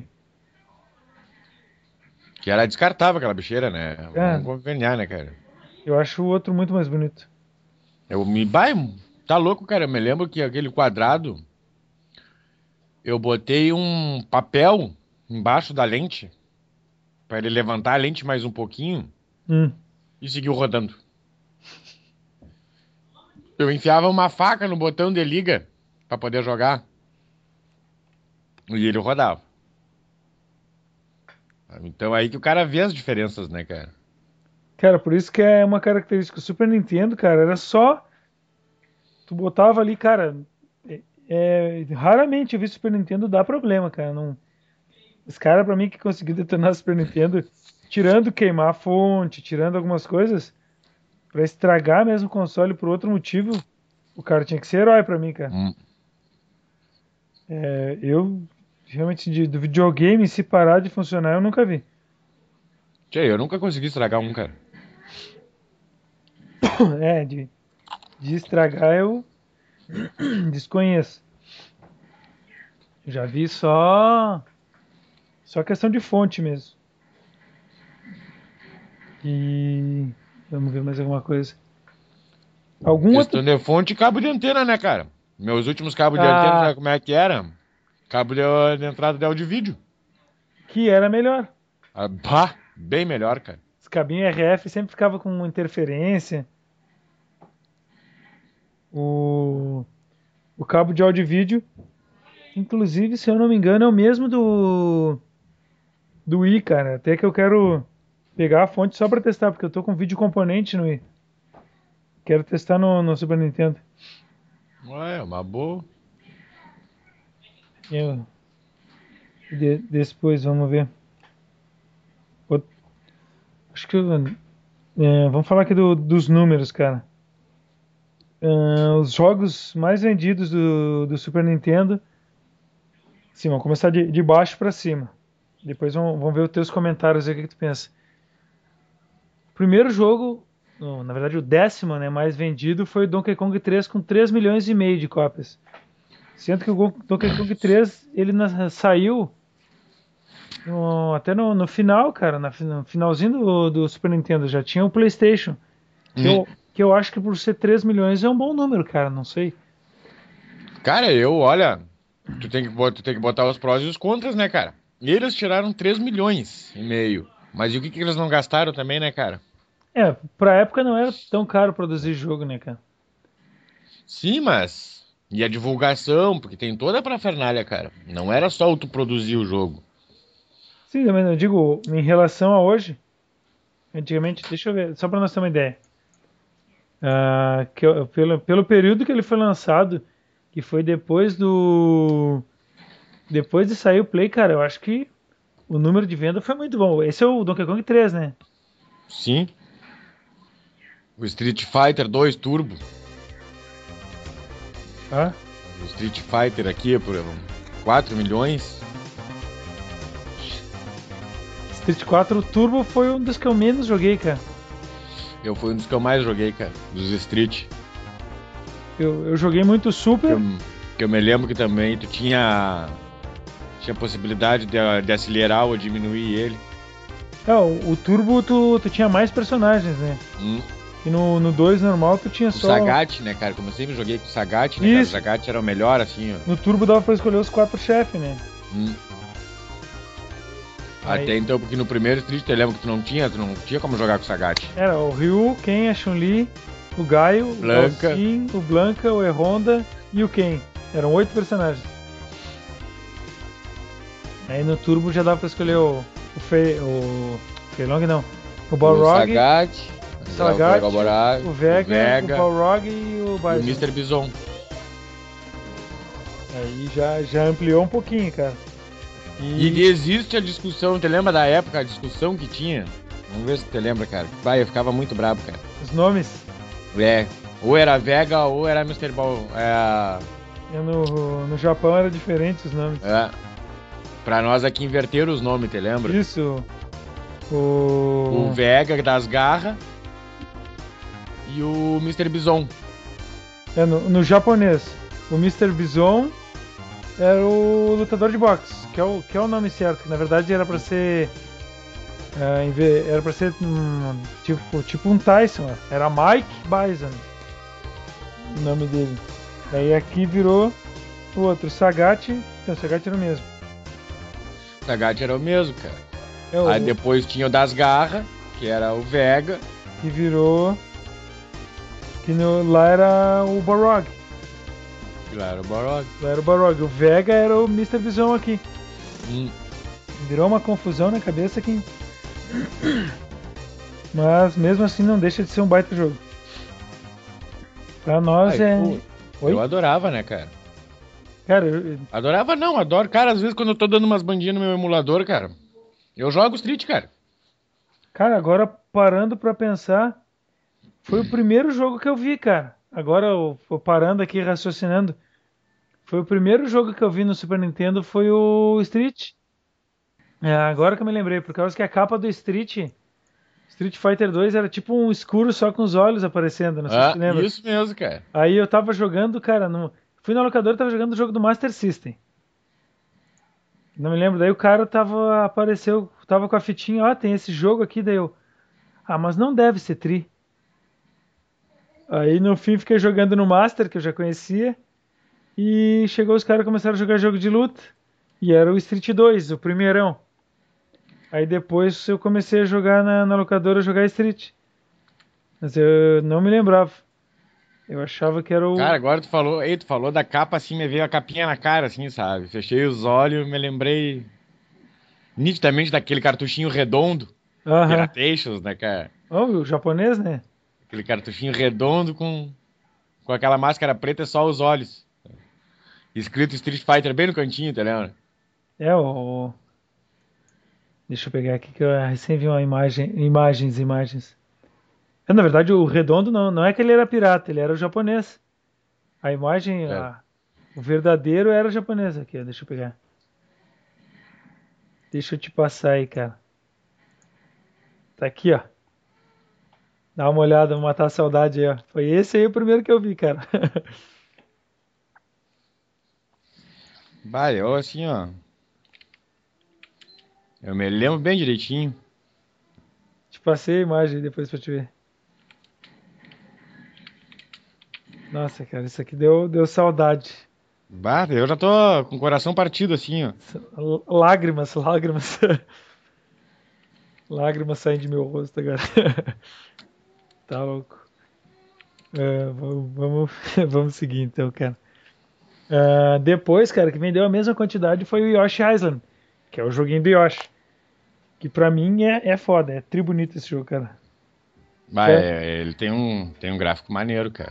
B: Que era descartável aquela bicheira, né?
A: Ah,
B: Vamos convenhar, né, cara?
A: eu acho o outro muito mais bonito.
B: Eu me. Tá louco, cara. Eu me lembro que aquele quadrado. Eu botei um papel embaixo da lente. Pra ele levantar a lente mais um pouquinho.
A: Hum.
B: E seguiu rodando. Eu enfiava uma faca no botão de liga. Pra poder jogar. E ele rodava. Então aí que o cara vê as diferenças, né, cara?
A: Cara, por isso que é uma característica. O Super Nintendo, cara, era só. Tu botava ali, cara. Raramente eu vi Super Nintendo dar problema, cara. Não, os caras, pra mim, que conseguiu detonar o Super Nintendo, tirando queimar a fonte, tirando algumas coisas, pra estragar mesmo o console por outro motivo, o cara tinha que ser herói pra mim, cara.
B: Hum.
A: Eu, realmente, do videogame, se parar de funcionar, eu nunca vi.
B: Tchê, eu nunca consegui estragar um, cara.
A: É, de estragar eu desconheço. Já vi só questão de fonte mesmo. E vamos ver mais alguma coisa. Algum outro.
B: Questão de fonte e cabo de antena, né, cara? Meus últimos cabos de antena,
A: Ah,
B: sabe como é que era? Cabo de entrada de áudio e vídeo.
A: que era melhor.
B: Bem melhor, cara.
A: Os cabinhos RF sempre ficava com interferência. O, o cabo de áudio e vídeo, inclusive, se eu não me engano, é o mesmo do Wii, cara. Até que eu quero pegar a fonte só pra testar, porque eu tô com vídeo componente no Wii. Quero testar no Super Nintendo.
B: Ué, uma boa.
A: Eu, depois, vamos ver. Out- Acho que vamos falar aqui dos números, cara. Os jogos mais vendidos do Super Nintendo. Sim, vamos começar de baixo pra cima. Depois vamos ver os teus comentários aí, o que que tu pensa. O primeiro jogo, não, na verdade o décimo, né, mais vendido foi o Donkey Kong 3 com 3 milhões e meio de cópias. Sendo que o Donkey Kong 3 ele saiu até no final, cara, no finalzinho do Super Nintendo, já tinha o PlayStation. Que eu acho que por ser 3 milhões é um bom número, cara, não sei.
B: Cara, olha, tu tem que botar os prós e os contras, né, cara? Eles tiraram 3 milhões e meio. Mas e o que que eles não gastaram também, né, cara?
A: Pra época não era tão caro produzir jogo, né, cara?
B: Sim, mas. E a divulgação, porque tem toda a parafernália, cara. Não era só o tu produzir o jogo.
A: Sim, também eu digo, em relação a hoje, antigamente, deixa eu ver, só pra nós ter uma ideia. Pelo período que ele foi lançado, que foi depois de sair o Play, cara, eu acho que o número de venda foi muito bom. Esse é o Donkey Kong 3, né?
B: Sim. O Street Fighter 2 Turbo.
A: Tá?
B: O Street Fighter aqui é por 4 milhões.
A: Street 4 Turbo foi um dos que eu menos joguei, cara.
B: Foi um dos que eu mais joguei, cara. Dos Street.
A: Eu joguei muito Super.
B: Que eu me lembro que também tu tinha possibilidade de acelerar ou diminuir ele.
A: O Turbo tu tinha mais personagens, né? E no 2 normal tu tinha
B: O
A: só.
B: Sagat, né, cara? Como eu sempre joguei com o Sagat, né, cara? O
A: Isso.
B: Sagat era o melhor, assim, ó.
A: No Turbo dava pra escolher os 4 chefes, né? Aí-
B: Até então, porque no primeiro Street, eu lembro que tu não tinha como jogar com o Sagat.
A: Era o Ryu, Ken, a Chun-Li, o Gaio,
B: Blanca.
A: o Dalsin, o Blanca, o E-Honda e o Ken. Eram 8 personagens. Aí no Turbo já dava pra escolher o Feilong não. O
B: O
A: Balrog,
B: Sagat,
A: Sagat,
B: o
A: o Vega, o
B: o
A: Balrog e o Bison.
B: Mr. Bison.
A: Aí já ampliou um pouquinho, cara.
B: E existe a discussão, te lembra da época, a discussão que tinha? Vamos ver se tu te lembra, cara. Vai, eu ficava muito bravo, cara.
A: Os nomes.
B: Ou era Vega ou era Mr. Ball.
A: No Japão era diferente os nomes.
B: Pra nós aqui inverteram os nomes, te lembra?
A: Isso.
B: O Vega das garras e o Mr. Bison.
A: No japonês, o Mr. Bison era o lutador de boxe, que é o nome certo, que na verdade era pra ser. Era pra ser tipo um Tyson, era Mike Bison o nome dele. Aí aqui virou o outro, Sagat, então o Sagat era o mesmo.
B: Sagat era o mesmo, cara. Aí
A: O
B: depois tinha o das garras, que era o Vega.
A: que virou. Lá era o Balrog.
B: Lá era o Balrog.
A: Lá era o Balrog. O Vega era o Mr. Bison aqui. Virou uma confusão na cabeça aqui. Mas mesmo assim não deixa de ser um baita jogo. Pra nós Oi?
B: Eu adorava, né, cara?
A: Cara,
B: Adorava não, adoro. Cara, às vezes quando eu tô dando umas bandinhas no meu emulador, cara, eu jogo Street, cara.
A: Cara, agora parando pra pensar, foi o primeiro jogo que eu vi, cara. Agora eu parando aqui raciocinando, foi o primeiro jogo que eu vi no Super Nintendo, foi o Street. Agora que eu me lembrei, por causa que a capa do Street Fighter 2 era tipo um escuro só com os olhos aparecendo, não sei se você lembra.
B: Isso mesmo, cara.
A: Aí eu tava jogando, cara, fui na locadora e tava jogando o jogo do Master System. Não me lembro, daí o cara tava com a fitinha, tem esse jogo aqui, daí eu. Mas não deve ser tri. Aí no fim fiquei jogando no Master, que eu já conhecia, e chegou os caras e começaram a jogar jogo de luta. E era o Street 2, o primeirão. Aí depois eu comecei a jogar na locadora, jogar Street. Mas eu não me lembrava. Eu achava que era o.
B: Cara, agora tu falou da capa assim, me veio a capinha na cara, assim, sabe? Fechei os olhos, me lembrei nitidamente daquele cartuchinho redondo,
A: Aham.
B: Piratations, né, cara?
A: Oh, o japonês, né?
B: Aquele cartuchinho redondo com aquela máscara preta e só os olhos. Escrito Street Fighter bem no cantinho, tá ligado?
A: É o. Deixa eu pegar aqui que eu recém vi uma imagem. Imagens. Na verdade, o redondo não é que ele era pirata, ele era o japonês. A imagem,
B: É.
A: o verdadeiro era o japonês aqui, ó, deixa eu pegar. Deixa eu te passar aí, cara. Tá aqui, ó. Dá uma olhada, vou matar a saudade aí, ó. Foi esse aí o primeiro que eu vi, cara.
B: Bah, eu assim, ó. Eu me lembro bem direitinho.
A: Te passei a imagem aí depois pra te ver. Nossa, cara, isso aqui deu saudade.
B: Bah, eu já tô com o coração partido assim, ó.
A: Lágrimas. Lágrimas saem de meu rosto agora. Tá louco. Vamos, vamos seguir então, cara. Depois, cara, que vendeu a mesma quantidade foi o Yoshi Island, que é o joguinho do Yoshi. Que pra mim é foda, é tri bonito esse jogo, cara.
B: Bah,
A: É,
B: ele tem um gráfico maneiro, cara.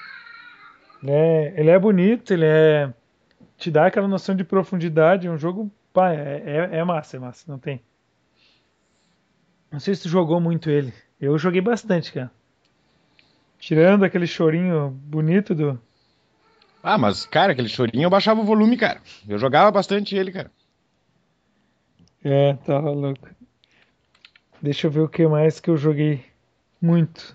A: ele é bonito, te dá aquela noção de profundidade. É um jogo, pá, é massa, não tem. Não sei se tu jogou muito ele. Eu joguei bastante, cara. Tirando aquele chorinho bonito do.
B: Ah, mas, cara, aquele chorinho eu baixava o volume, cara. Eu jogava bastante ele, cara.
A: Tava louco. Deixa eu ver o que mais que eu joguei muito.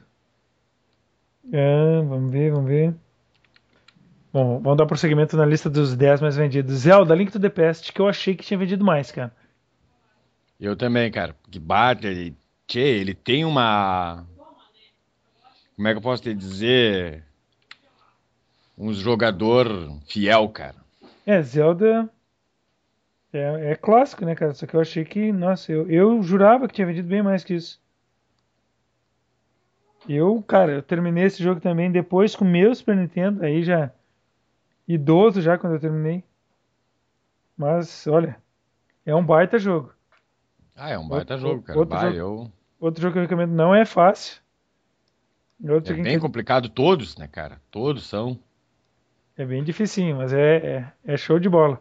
A: Vamos ver. Bom, vamos dar prosseguimento na lista dos 10 mais vendidos. Zelda, Link to the Past, que eu achei que tinha vendido mais, cara.
B: Eu também, cara. Que bate, ele tem uma. Como é que eu posso te dizer? Um jogador fiel, cara.
A: Zelda é clássico, né, cara? Só que eu achei que, nossa, eu jurava que tinha vendido bem mais que isso. Cara, eu terminei esse jogo também depois com o meu Super Nintendo, aí já idoso já quando eu terminei. Mas, olha, é um baita jogo.
B: Ah, é um
A: Outro,
B: baita jogo, cara.
A: outro
B: Bah,
A: jogo, outro jogo que eu recomendo não é fácil. Outro
B: é
A: joguinho
B: bem complicado todos, né, cara? Todos são.
A: é bem dificinho, mas é show de bola.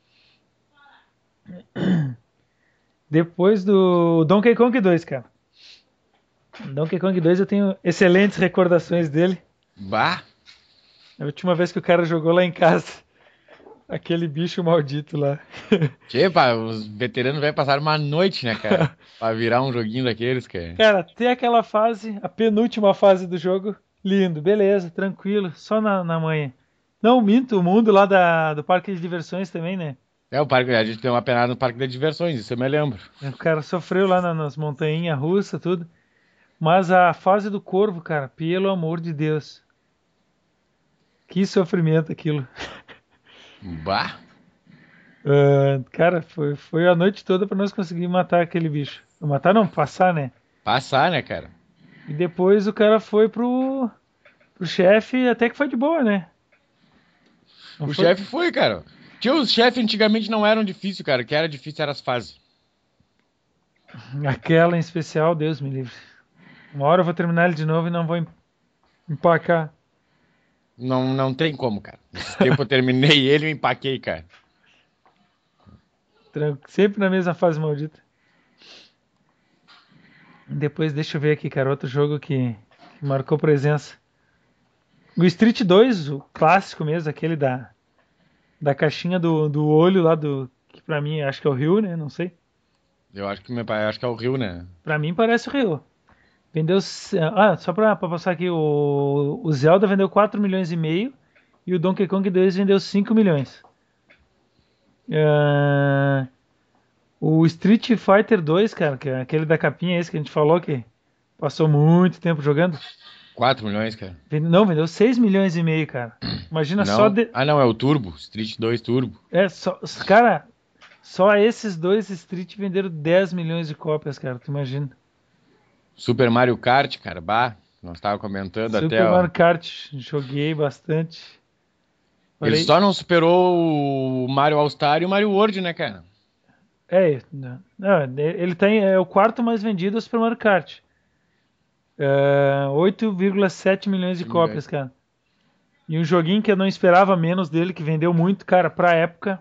A: Depois do Donkey Kong 2, cara. Donkey Kong 2 eu tenho excelentes recordações dele.
B: Bah,
A: A última vez que o cara jogou lá em casa, aquele bicho maldito lá.
B: pá, os veteranos vai passar uma noite, né, cara? Pra virar um joguinho daqueles, cara.
A: Cara, tem aquela fase, a penúltima fase do jogo, lindo, beleza, tranquilo, só na manhã. Não, minto, o mundo lá do parque de diversões também, né?
B: É, o parque, a gente tem uma penada no parque de diversões, isso eu me lembro.
A: O cara sofreu lá nas montanhas russas, tudo. Mas a fase do corvo, cara, pelo amor de Deus. Que sofrimento aquilo.
B: Bah,
A: Cara, foi a noite toda pra nós conseguir matar aquele bicho. Matar não, passar, né?
B: passar, né, cara?
A: E depois o cara foi pro chefe, até que foi de boa, né? Não
B: O
A: foi?
B: chefe foi, cara. Tinha os chefes antigamente não eram difíceis, cara. O que era difícil eram as fases.
A: Aquela em especial, Deus me livre. Uma hora eu vou terminar ele de novo e não vou empacar.
B: Não, não tem como, cara. Esse tempo eu terminei ele e eu empaquei, cara.
A: Sempre na mesma fase maldita. Depois, deixa eu ver aqui, cara, outro jogo que marcou presença. O Street 2, o clássico mesmo, aquele da caixinha do olho lá que pra mim acho que é o Ryu, né? Não sei.
B: Eu acho que meu pai, acho que é o Rio, né?
A: Pra mim parece o Ryu. Vendeu. Só pra passar aqui, o Zelda vendeu 4,5 milhões e o Donkey Kong 2 vendeu 5 milhões. Ah, o Street Fighter 2, cara, que é aquele da capinha esse que a gente falou que passou muito tempo jogando.
B: 4 milhões, cara.
A: Não, vendeu 6,5 milhões, cara. Imagina só
B: Não. Ah, não, é o Turbo. Street 2 Turbo.
A: Cara, só esses dois Street venderam 10 milhões de cópias, cara. Tu imagina?
B: Super Mario Kart, cara. Bah. Nós estávamos comentando
A: Super
B: até, ó.
A: Mario Kart, joguei bastante.
B: Ele
A: Falei,
B: só não superou o Mario All-Star e o Mario World, né, cara?
A: não, ele tem, é o quarto mais vendido, é o Super Mario Kart. 8,7 milhões de cópias, cara. E um joguinho que eu não esperava menos dele, que vendeu muito, cara, pra época.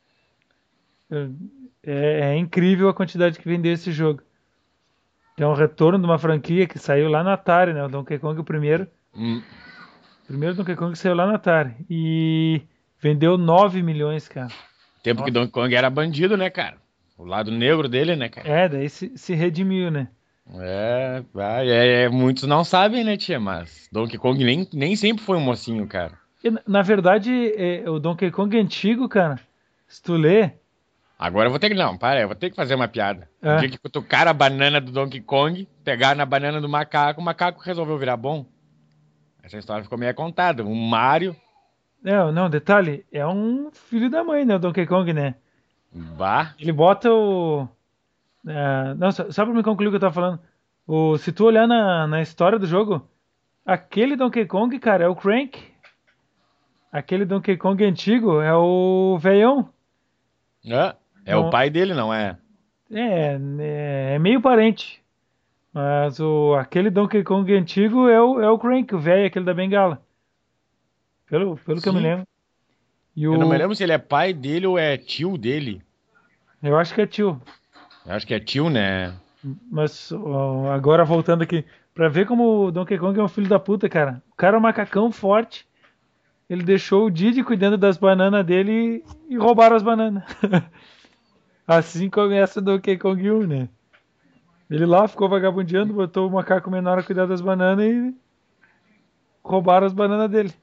A: É incrível a quantidade que vendeu esse jogo. Que é um retorno de uma franquia que saiu lá na Atari, né? O Donkey Kong, o primeiro.
B: Hum.
A: O primeiro Donkey Kong saiu lá na Atari. E vendeu 9 milhões, cara.
B: Tempo que Donkey Kong era bandido, né, cara? O lado negro dele, né, cara?
A: Daí se redimiu, né?
B: Muitos não sabem, né, tia? Mas Donkey Kong nem sempre foi um mocinho, cara.
A: E, na verdade, o Donkey Kong antigo, cara, se tu ler.
B: Agora eu vou ter que. Não, para, eu vou ter que fazer uma piada.
A: É.
B: O dia que cutucaram a banana do Donkey Kong, pegaram na banana do macaco, o macaco resolveu virar bom. Essa história ficou meio contada. O Mario.
A: Não, detalhe, é um filho da mãe, né? O Donkey Kong, né?
B: Bah.
A: Ele bota o. Não, só pra me concluir o que eu tava falando. Se tu olhar na história do jogo, aquele Donkey Kong, cara, é o Crank. Aquele Donkey Kong antigo é o veião.
B: É o pai dele, não é?
A: É meio parente. Mas aquele Donkey Kong antigo é o Crank, o velho, aquele da bengala. Pelo que eu me
B: Sim.
A: lembro.
B: Eu não me lembro se ele é pai dele ou é tio dele.
A: Eu acho que é tio.
B: Eu acho que é tio, né?
A: Mas agora voltando aqui, pra ver como o Donkey Kong é um filho da puta, cara. O cara é um macacão forte. Ele deixou o Didi cuidando das bananas dele e roubaram as bananas. Assim começa o Donkey Kong 1, né? Ele lá ficou vagabundeando, botou o macaco menor a cuidar das bananas e roubaram as bananas dele.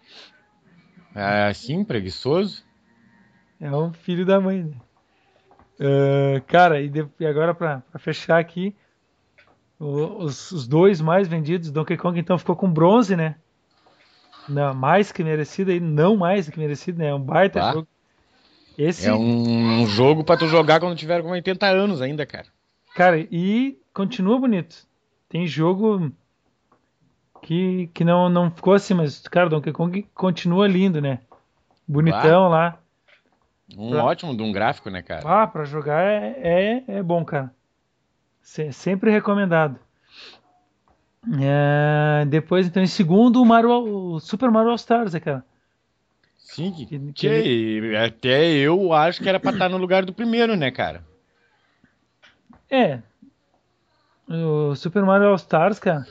B: É assim, preguiçoso.
A: É um filho da mãe, né? Cara, e agora pra fechar aqui, os dois mais vendidos, Donkey Kong então ficou com bronze, né? Não, mais que merecido aí, não mais que merecido, né? É um baita
B: Tá.
A: jogo. Esse,
B: É um jogo pra tu jogar quando tiver com 80 anos ainda, cara.
A: cara, e continua bonito. Tem jogo que não ficou assim, mas, cara, Donkey Kong continua lindo, né? Bonitão lá.
B: Ótimo de um gráfico, né, cara?
A: Pra jogar é bom, cara. Sempre recomendado. Depois, então, em segundo, o Super Mario All Stars, né, cara?
B: Sim,
A: Que
B: até eu acho que era pra estar no lugar do primeiro, né, cara?
A: O Super Mario All Stars, cara,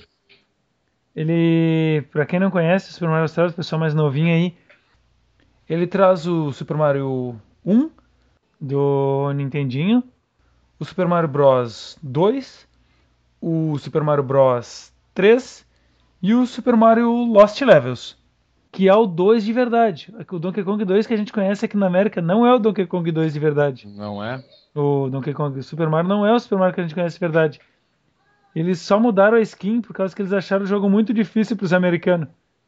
A: ele, pra quem não conhece o Super Mario All Stars, o pessoal mais novinho aí, ele traz o Super Mario 1 do Nintendinho, o Super Mario Bros 2, o Super Mario Bros 3 e o Super Mario Lost Levels, que é o 2 de verdade. O Donkey Kong 2 que a gente conhece aqui na América não é o Donkey Kong 2 de verdade.
B: Não é?
A: O Donkey Kong Super Mario não é o Super Mario que a gente conhece de verdade. Eles só mudaram a skin por causa que eles acharam o jogo muito difícil pros americanos.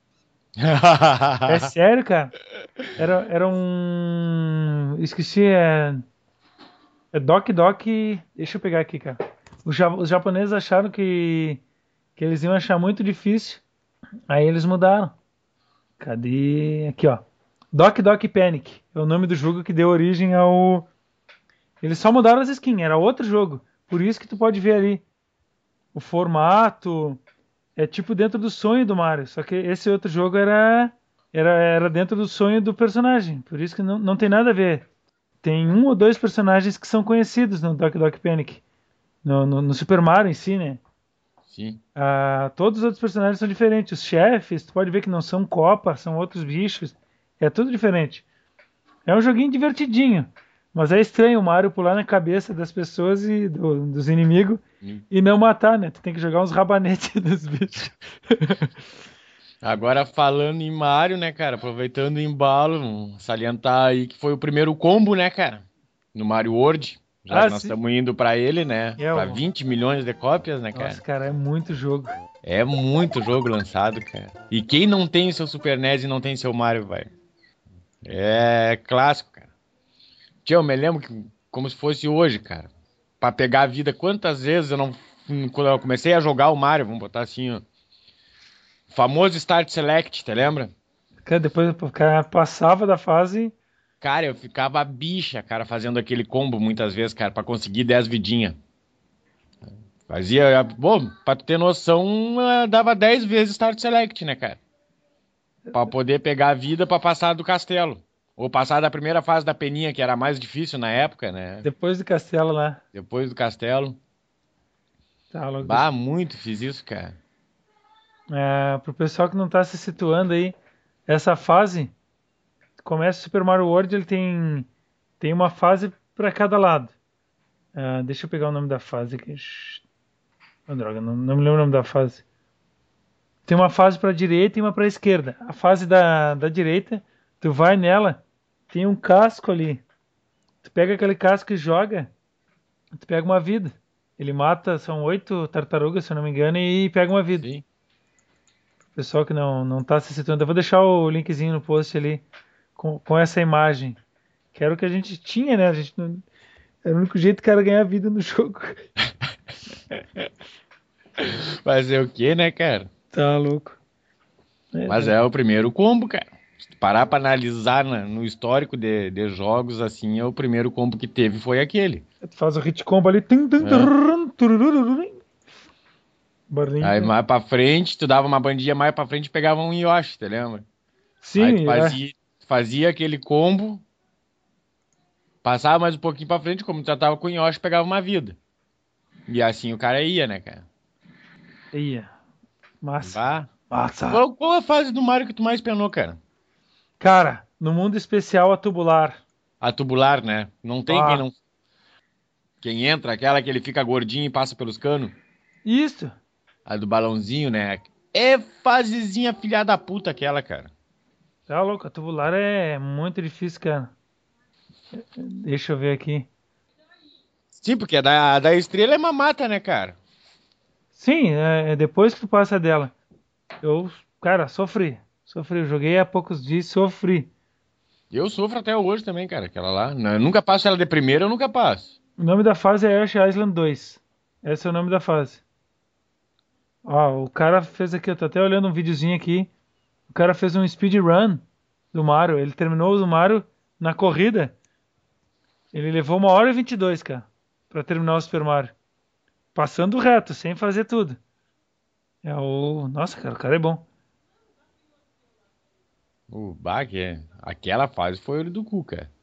A: É sério, cara. Era um. Esqueci, é Doc Doc. Deixa eu pegar aqui, cara. Os japoneses acharam que eles iam achar muito difícil. Aí eles mudaram. Cadê? Aqui, ó. Doc Doc Panic. É o nome do jogo que deu origem ao. Eles só mudaram as skins, era outro jogo. Por isso que tu pode ver ali. O formato é tipo dentro do sonho do Mario. Só que esse outro jogo era dentro do sonho do personagem. Por isso que não tem nada a ver. Tem um ou dois personagens que são conhecidos no Doc Doc Panic. No Super Mario em si, né?
B: Sim.
A: Todos os outros personagens são diferentes. Os chefes, tu pode ver que não são Copa, são outros bichos. É tudo diferente. É um joguinho divertidinho. Mas é estranho o Mario pular na cabeça das pessoas e dos inimigos e não matar, né? Tu tem que jogar uns rabanetes dos bichos.
B: Agora falando em Mario, né, cara? Aproveitando o embalo, salientar aí que foi o primeiro combo, né, cara? No Mario World. Já que nós
A: Sim.
B: estamos indo pra ele, né? Pra 20 milhões de cópias, né, cara?
A: Nossa, cara, é muito jogo.
B: É muito jogo lançado, cara. E quem não tem seu Super NES e não tem seu Mario, vai. É clássico, cara. Tio, eu me lembro como se fosse hoje, cara. Pra pegar a vida, quando eu comecei a jogar o Mario, vamos botar assim, ó. Famoso Start Select, te lembra?
A: Cara, depois o cara passava da fase.
B: Cara, eu ficava bicha, cara, fazendo aquele combo muitas vezes, cara, pra conseguir 10 vidinha. Fazia, bom, pra tu ter noção, dava 10 vezes Start Select, né, cara? Pra poder pegar a vida pra passar do castelo. Ou passar da primeira fase da peninha, que era a mais difícil na época, né?
A: Depois do castelo lá.
B: Depois do castelo.
A: Tá louco.
B: Bah, muito fiz isso, cara.
A: Pro pessoal que não tá se situando aí, essa fase, começa o Super Mario World, ele tem uma fase pra cada lado. Deixa eu pegar o nome da fase aqui. Droga, não me lembro o nome da fase. Tem uma fase pra direita e uma pra esquerda. A fase da direita, tu vai nela, tem um casco ali. Tu pega aquele casco e joga, tu pega uma vida. Ele mata, são 8 tartarugas, se eu não me engano, e pega uma vida.
B: Sim.
A: Pessoal que não tá se situando, eu vou deixar o linkzinho no post ali com essa imagem. Que era o que a gente tinha, né? A gente não, era o único jeito que era ganhar vida no jogo.
B: Fazer o quê, né, cara?
A: Tá louco.
B: Mas é o primeiro combo, cara. Se tu parar pra analisar no histórico de jogos, assim, o primeiro combo que teve foi aquele.
A: Tu faz o hit combo ali. Barulhinho.
B: Aí mais pra frente, tu dava uma bandinha mais pra frente e pegava um Yoshi, te lembra? Aí
A: Sim,
B: tu fazia aquele combo, passava mais um pouquinho pra frente, como tu já tava com o Yoshi, pegava uma vida. E assim o cara ia, né, cara?
A: Ia. Massa.
B: Vá.
A: Massa.
B: Qual a fase do Mario que tu mais penou, cara?
A: Cara, no mundo especial a tubular.
B: A tubular, né? Não tem
A: Ah.
B: quem não. Quem entra, aquela que ele fica gordinho e passa pelos canos.
A: Isso.
B: A do balãozinho, né? É fasezinha filha da puta aquela, cara.
A: Tá louco, a tubular é muito difícil, cara. Deixa eu ver aqui.
B: Sim, porque a da estrela é mamata, né, cara?
A: Sim, depois que tu passa dela. Cara, sofri. Sofri. Eu joguei há poucos dias e sofri.
B: Eu sofro até hoje também, cara, aquela lá. Eu nunca passo ela de primeira, eu nunca passo.
A: O nome da fase é Ash Island 2. Esse é o nome da fase. Ó, o cara fez aqui, eu tô até olhando um videozinho aqui. O cara fez um speedrun do Mario. Ele terminou o Mario na corrida. Ele levou 1h22, cara, pra terminar o Super Mario. Passando reto, sem fazer tudo. Nossa, cara, o cara é bom.
B: O Bach, aquela fase foi olho do cu, cara.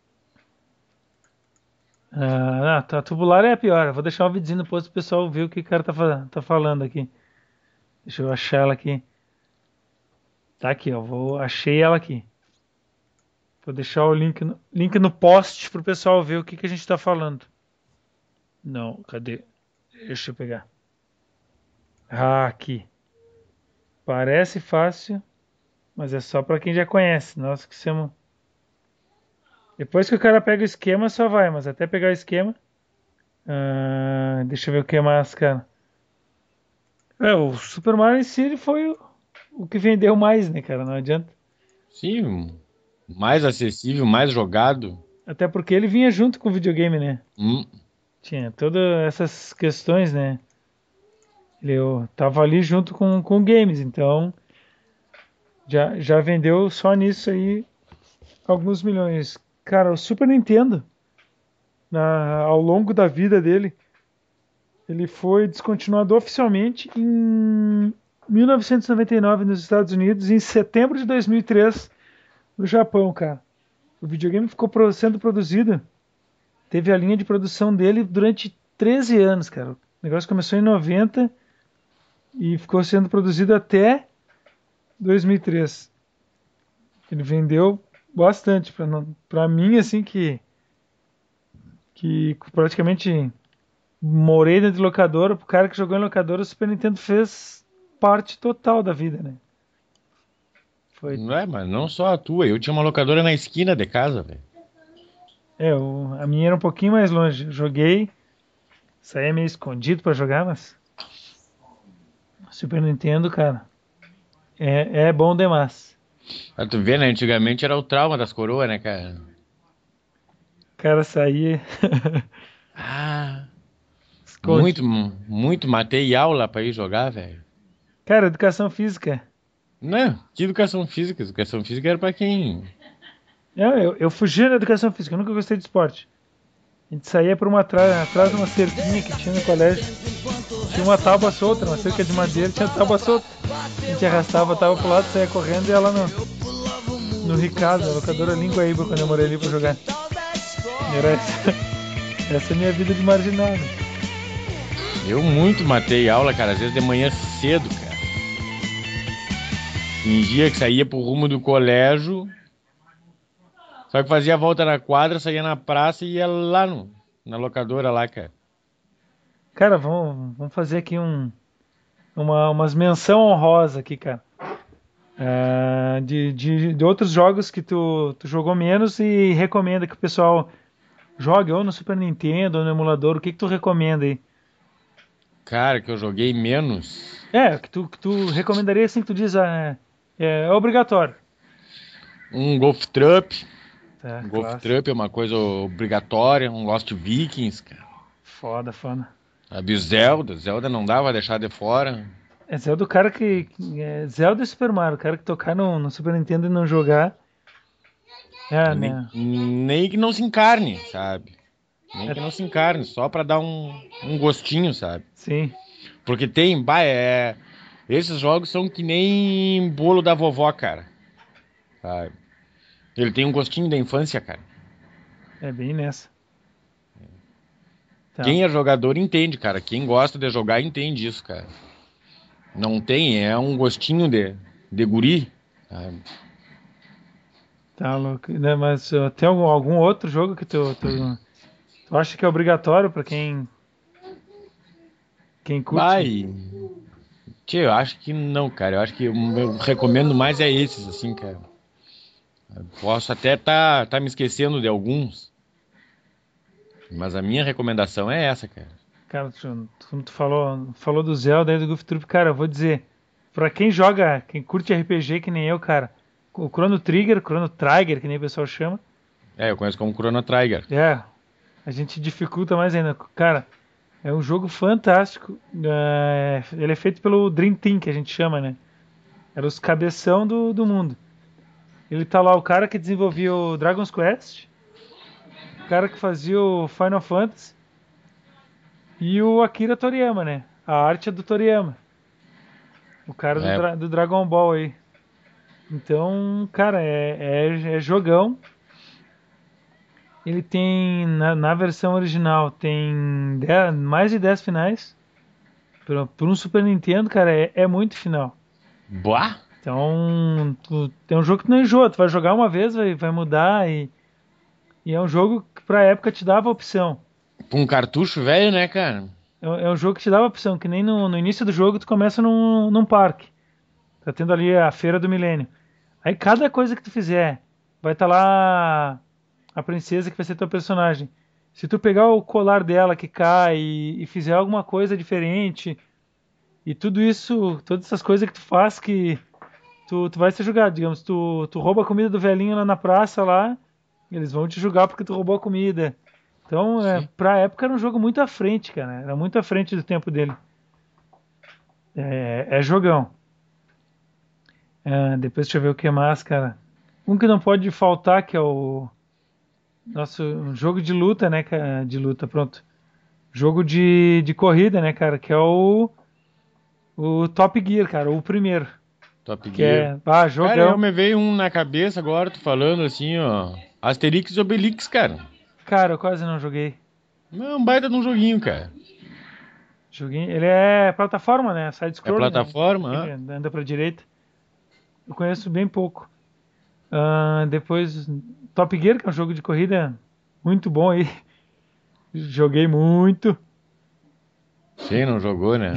A: A tubular é a pior. Eu vou deixar um videozinho no post pro pessoal ver o que o cara tá falando aqui. Deixa eu achar ela aqui. Tá aqui, ó. Achei ela aqui. Vou deixar o link no post pro pessoal ver o que a gente tá falando. Não, cadê? Deixa eu pegar. Aqui. Parece fácil, mas é só pra quem já conhece. Nossa, que chama. Depois que o cara pega o esquema, só vai, mas até pegar o esquema. Deixa eu ver o que mais, cara. O Super Mario em si ele foi o que vendeu mais, né, cara? Não adianta.
B: Sim, mais acessível, mais jogado.
A: Até porque ele vinha junto com o videogame, né? Tinha todas essas questões, né? Ele tava ali junto com games, então já vendeu só nisso aí alguns milhões. Cara, o Super Nintendo, ao longo da vida dele, ele foi descontinuado oficialmente em 1999 nos Estados Unidos e em setembro de 2003 no Japão, cara. O videogame ficou sendo produzido, teve a linha de produção dele durante 13 anos, cara. O negócio começou em 90 e ficou sendo produzido até 2003. Ele vendeu bastante pra mim, assim, que praticamente morei dentro de locadora. Pro cara que jogou em locadora, o Super Nintendo fez parte total da vida, né? Foi.
B: Não é, mas não só a tua. Eu tinha uma locadora na esquina de casa, velho.
A: A minha era um pouquinho mais longe. Eu joguei, saía meio escondido pra jogar, mas Super Nintendo, cara, é bom demais.
B: Pra tu ver, né? Antigamente era o trauma das coroas, né, cara?
A: O cara saía escondido.
B: Muito matei aula pra ir jogar, velho.
A: Cara, educação física
B: Não, que educação física? Educação física era pra quem...
A: Eu fugia da educação física, eu nunca gostei de esporte. A gente saía por atrás de uma cerquinha que tinha no colégio. Tinha uma tábua solta, uma cerca de madeira, tinha tábua solta. A gente arrastava a tábua pro lado, saía correndo e ia lá no Ricardo, na locadora Linguaíba, quando eu morei ali pra jogar. Era essa é a minha vida de marginal, né?
B: Eu muito matei aula, cara, às vezes de manhã cedo, cara. Fingia que saía pro rumo do colégio, só que fazia a volta na quadra, saía na praça e ia lá na locadora lá, cara.
A: Cara, vamos fazer aqui umas menção honrosa aqui, cara. De outros jogos que tu jogou menos e recomenda que o pessoal jogue ou no Super Nintendo ou no emulador. O que tu recomenda aí?
B: Cara, que eu joguei menos.
A: Que tu recomendaria assim que tu diz, é obrigatório.
B: Um Golf Trump.
A: Tá,
B: Golf
A: clássico.
B: Trump é uma coisa obrigatória. Um Lost Vikings, cara.
A: Foda, foda.
B: A Zelda não dava pra deixar de fora.
A: É Zelda do cara Zelda e Super Mario, o cara que tocar no Super Nintendo e não jogar.
B: Nem,
A: Né?
B: nem que não se encarne, sabe? Nem que não se encarne, só pra dar um gostinho, sabe?
A: Sim.
B: Porque tem, esses jogos são que nem bolo da vovó, cara. Sabe? Ele tem um gostinho da infância, cara.
A: É bem nessa. Tá.
B: Quem é jogador entende, cara. Quem gosta de jogar entende isso, cara. Não tem, é um gostinho de guri, sabe?
A: Tá louco. Né, mas tem algum outro jogo que tu acha que é obrigatório pra quem curte?
B: Vai. Tio, eu acho que não, cara. Eu acho que eu recomendo mais é esses, assim, cara. Eu posso até tá me esquecendo de alguns. Mas a minha recomendação é essa, cara.
A: Cara, como tu falou do Zelda e do Goof Troop, cara, eu vou dizer, pra quem curte RPG que nem eu, cara, o Chrono Trigger, que nem o pessoal chama,
B: Eu conheço como Chrono Trigger.
A: a gente dificulta mais ainda. Cara, é um jogo fantástico. Ele é feito pelo Dream Team, que a gente chama, né? Era os cabeção do mundo. Ele tá lá, o cara que desenvolvia o Dragon's Quest, o cara que fazia o Final Fantasy e o Akira Toriyama, né? A arte é do Toriyama. O cara do Dragon Ball aí. Então, cara, é jogão. Ele tem, na versão original, tem mais de 10 finais. Por um Super Nintendo, cara, é muito final.
B: Boa?
A: Então, tem um jogo que não enjoa. Tu vai jogar uma vez, vai mudar. E é um jogo que pra época te dava opção.
B: Um cartucho velho, né, cara?
A: É um jogo que te dava opção, que nem no início do jogo tu começa num parque. Tá tendo ali a Feira do Milênio. Aí cada coisa que tu fizer, vai estar lá a princesa que vai ser teu personagem. Se tu pegar o colar dela que cai e fizer alguma coisa diferente, e tudo isso, todas essas coisas que tu faz que tu vai ser julgado. Digamos, tu rouba a comida do velhinho lá na praça lá, eles vão te julgar porque tu roubou a comida. Então, pra época era um jogo muito à frente, cara. Era muito à frente do tempo dele. É jogão. Depois deixa eu ver o que mais, cara. Um que não pode faltar, que é o nosso jogo de luta, né, cara? De luta, pronto. Jogo de corrida, né, cara? Que é o Top Gear, cara. O primeiro.
B: Top
A: Que
B: Gear.
A: jogão.
B: Cara, me veio um na cabeça agora, tu falando assim, ó. Asterix e Obelix, cara.
A: Cara, eu quase não joguei.
B: É um baita de um joguinho, cara.
A: Joguinho. Ele é plataforma, né?
B: É
A: Side-scroller.
B: plataforma,
A: Né? Anda pra direita. Eu conheço bem pouco. Depois, Top Gear, que é um jogo de corrida muito bom aí. Joguei muito.
B: Quem não jogou, né?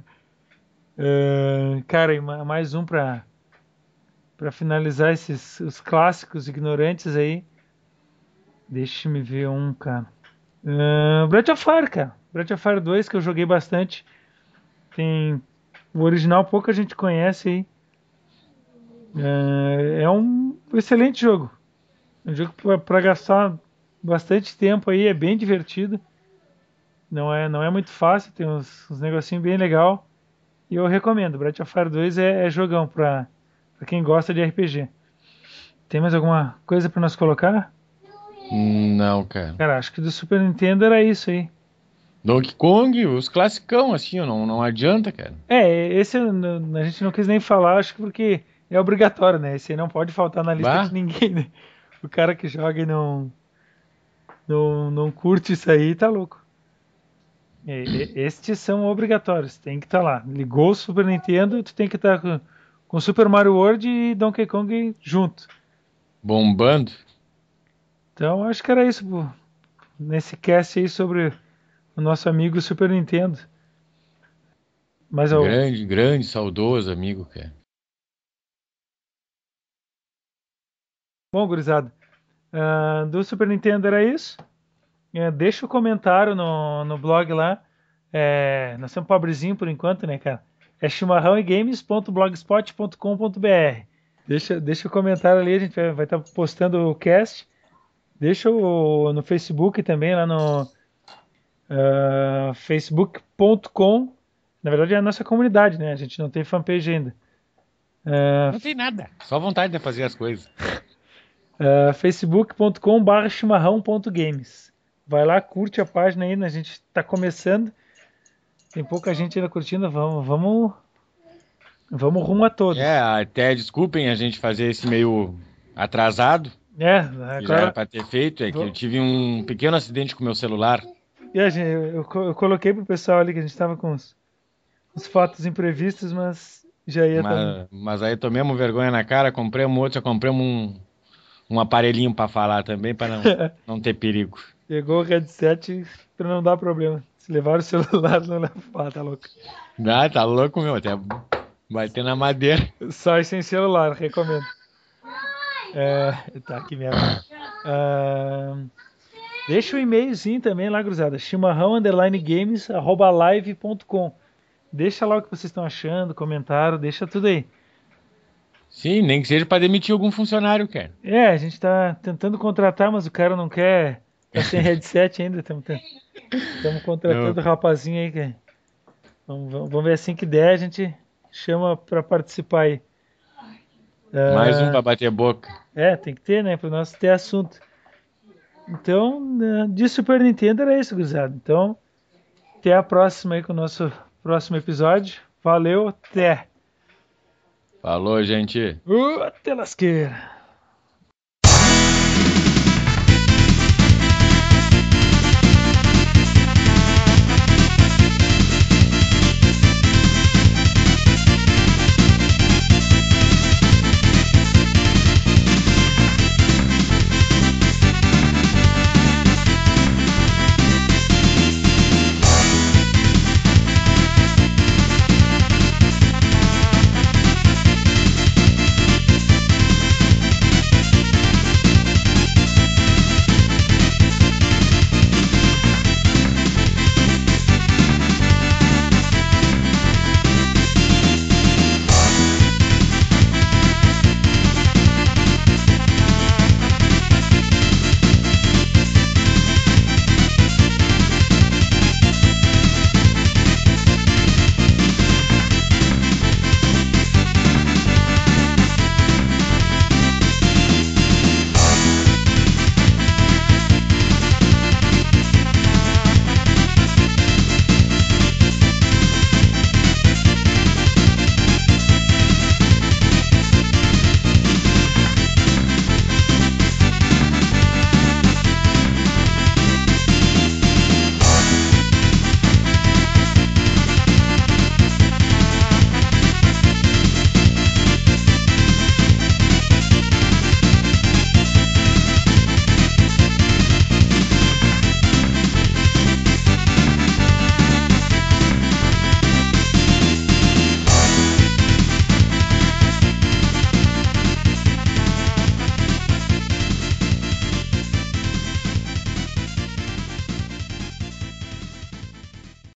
A: Cara, e mais um pra finalizar os clássicos ignorantes aí. Deixa-me ver um, cara. Breath of Fire, cara. Breath of Fire 2, que eu joguei bastante. Tem o original, pouca gente conhece aí. É um excelente jogo. É um jogo para gastar bastante tempo aí, é bem divertido. Não é muito fácil, tem uns negocinhos bem legal. E eu recomendo. Breath of Fire 2 é jogão Pra quem gosta de RPG. Tem mais alguma coisa pra nós colocar?
B: Não, cara.
A: Cara, acho que do Super Nintendo era isso aí.
B: Donkey Kong, os classicão, assim, não adianta, cara.
A: Esse a gente não quis nem falar, acho que porque é obrigatório, né? Esse aí não pode faltar na lista
B: Bah.
A: de ninguém, né? O cara que joga e não curte isso aí, tá louco. Estes são obrigatórios, tem que estar lá. Ligou o Super Nintendo, tu tem que estar com Super Mario World e Donkey Kong junto.
B: Bombando.
A: Então acho que era isso, pô, nesse cast aí sobre o nosso amigo Super Nintendo. Mas
B: Grande, saudoso amigo, cara.
A: bom, gurizada, do Super Nintendo era isso. Deixa o comentário no blog lá. Nós somos pobrezinho por enquanto, né, cara? É chimarrãoegames.blogspot.com.br. Deixa o comentário ali, a gente vai estar postando o cast. Deixa no Facebook também, lá no facebook.com. Na verdade é a nossa comunidade, né? A gente não tem fanpage ainda.
B: Não tem nada. Só vontade de fazer as coisas.
A: facebook.com/chimarrão.games. Vai lá, curte a página aí, né? A gente está começando. Tem pouca gente ainda curtindo. Vamos rumo a todos.
B: Até desculpem a gente fazer esse meio atrasado. Que já era
A: Agora.
B: pra ter feito. É que eu tive um pequeno acidente com o meu celular.
A: Eu coloquei pro pessoal ali que a gente tava com os fatos imprevistos, mas já ia também.
B: Mas aí tomamos vergonha na cara, compramos um aparelhinho pra falar também, pra não ter perigo.
A: Pegou o headset pra não dar problema. Se levar o celular, não leva. Tá louco.
B: Tá louco, meu. Até bater na madeira.
A: Só sem celular, recomendo. Tá aqui mesmo. Deixa o e-mailzinho também lá, cruzada. chimarrão_games@live.com. Deixa lá o que vocês estão achando, comentário, deixa tudo aí.
B: Sim, nem que seja pra demitir algum funcionário, cara.
A: A gente tá tentando contratar, mas o cara não quer. Tá sem headset ainda. Estamos contratando o rapazinho aí. Vamos ver assim que der, a gente chama pra participar aí.
B: Mais um pra bater boca.
A: Tem que ter, né? Para nós ter assunto. Então, de Super Nintendo era isso, gurizada. Então, até a próxima aí com o nosso próximo episódio. Valeu, até!
B: Falou, gente.
A: Até lasqueira!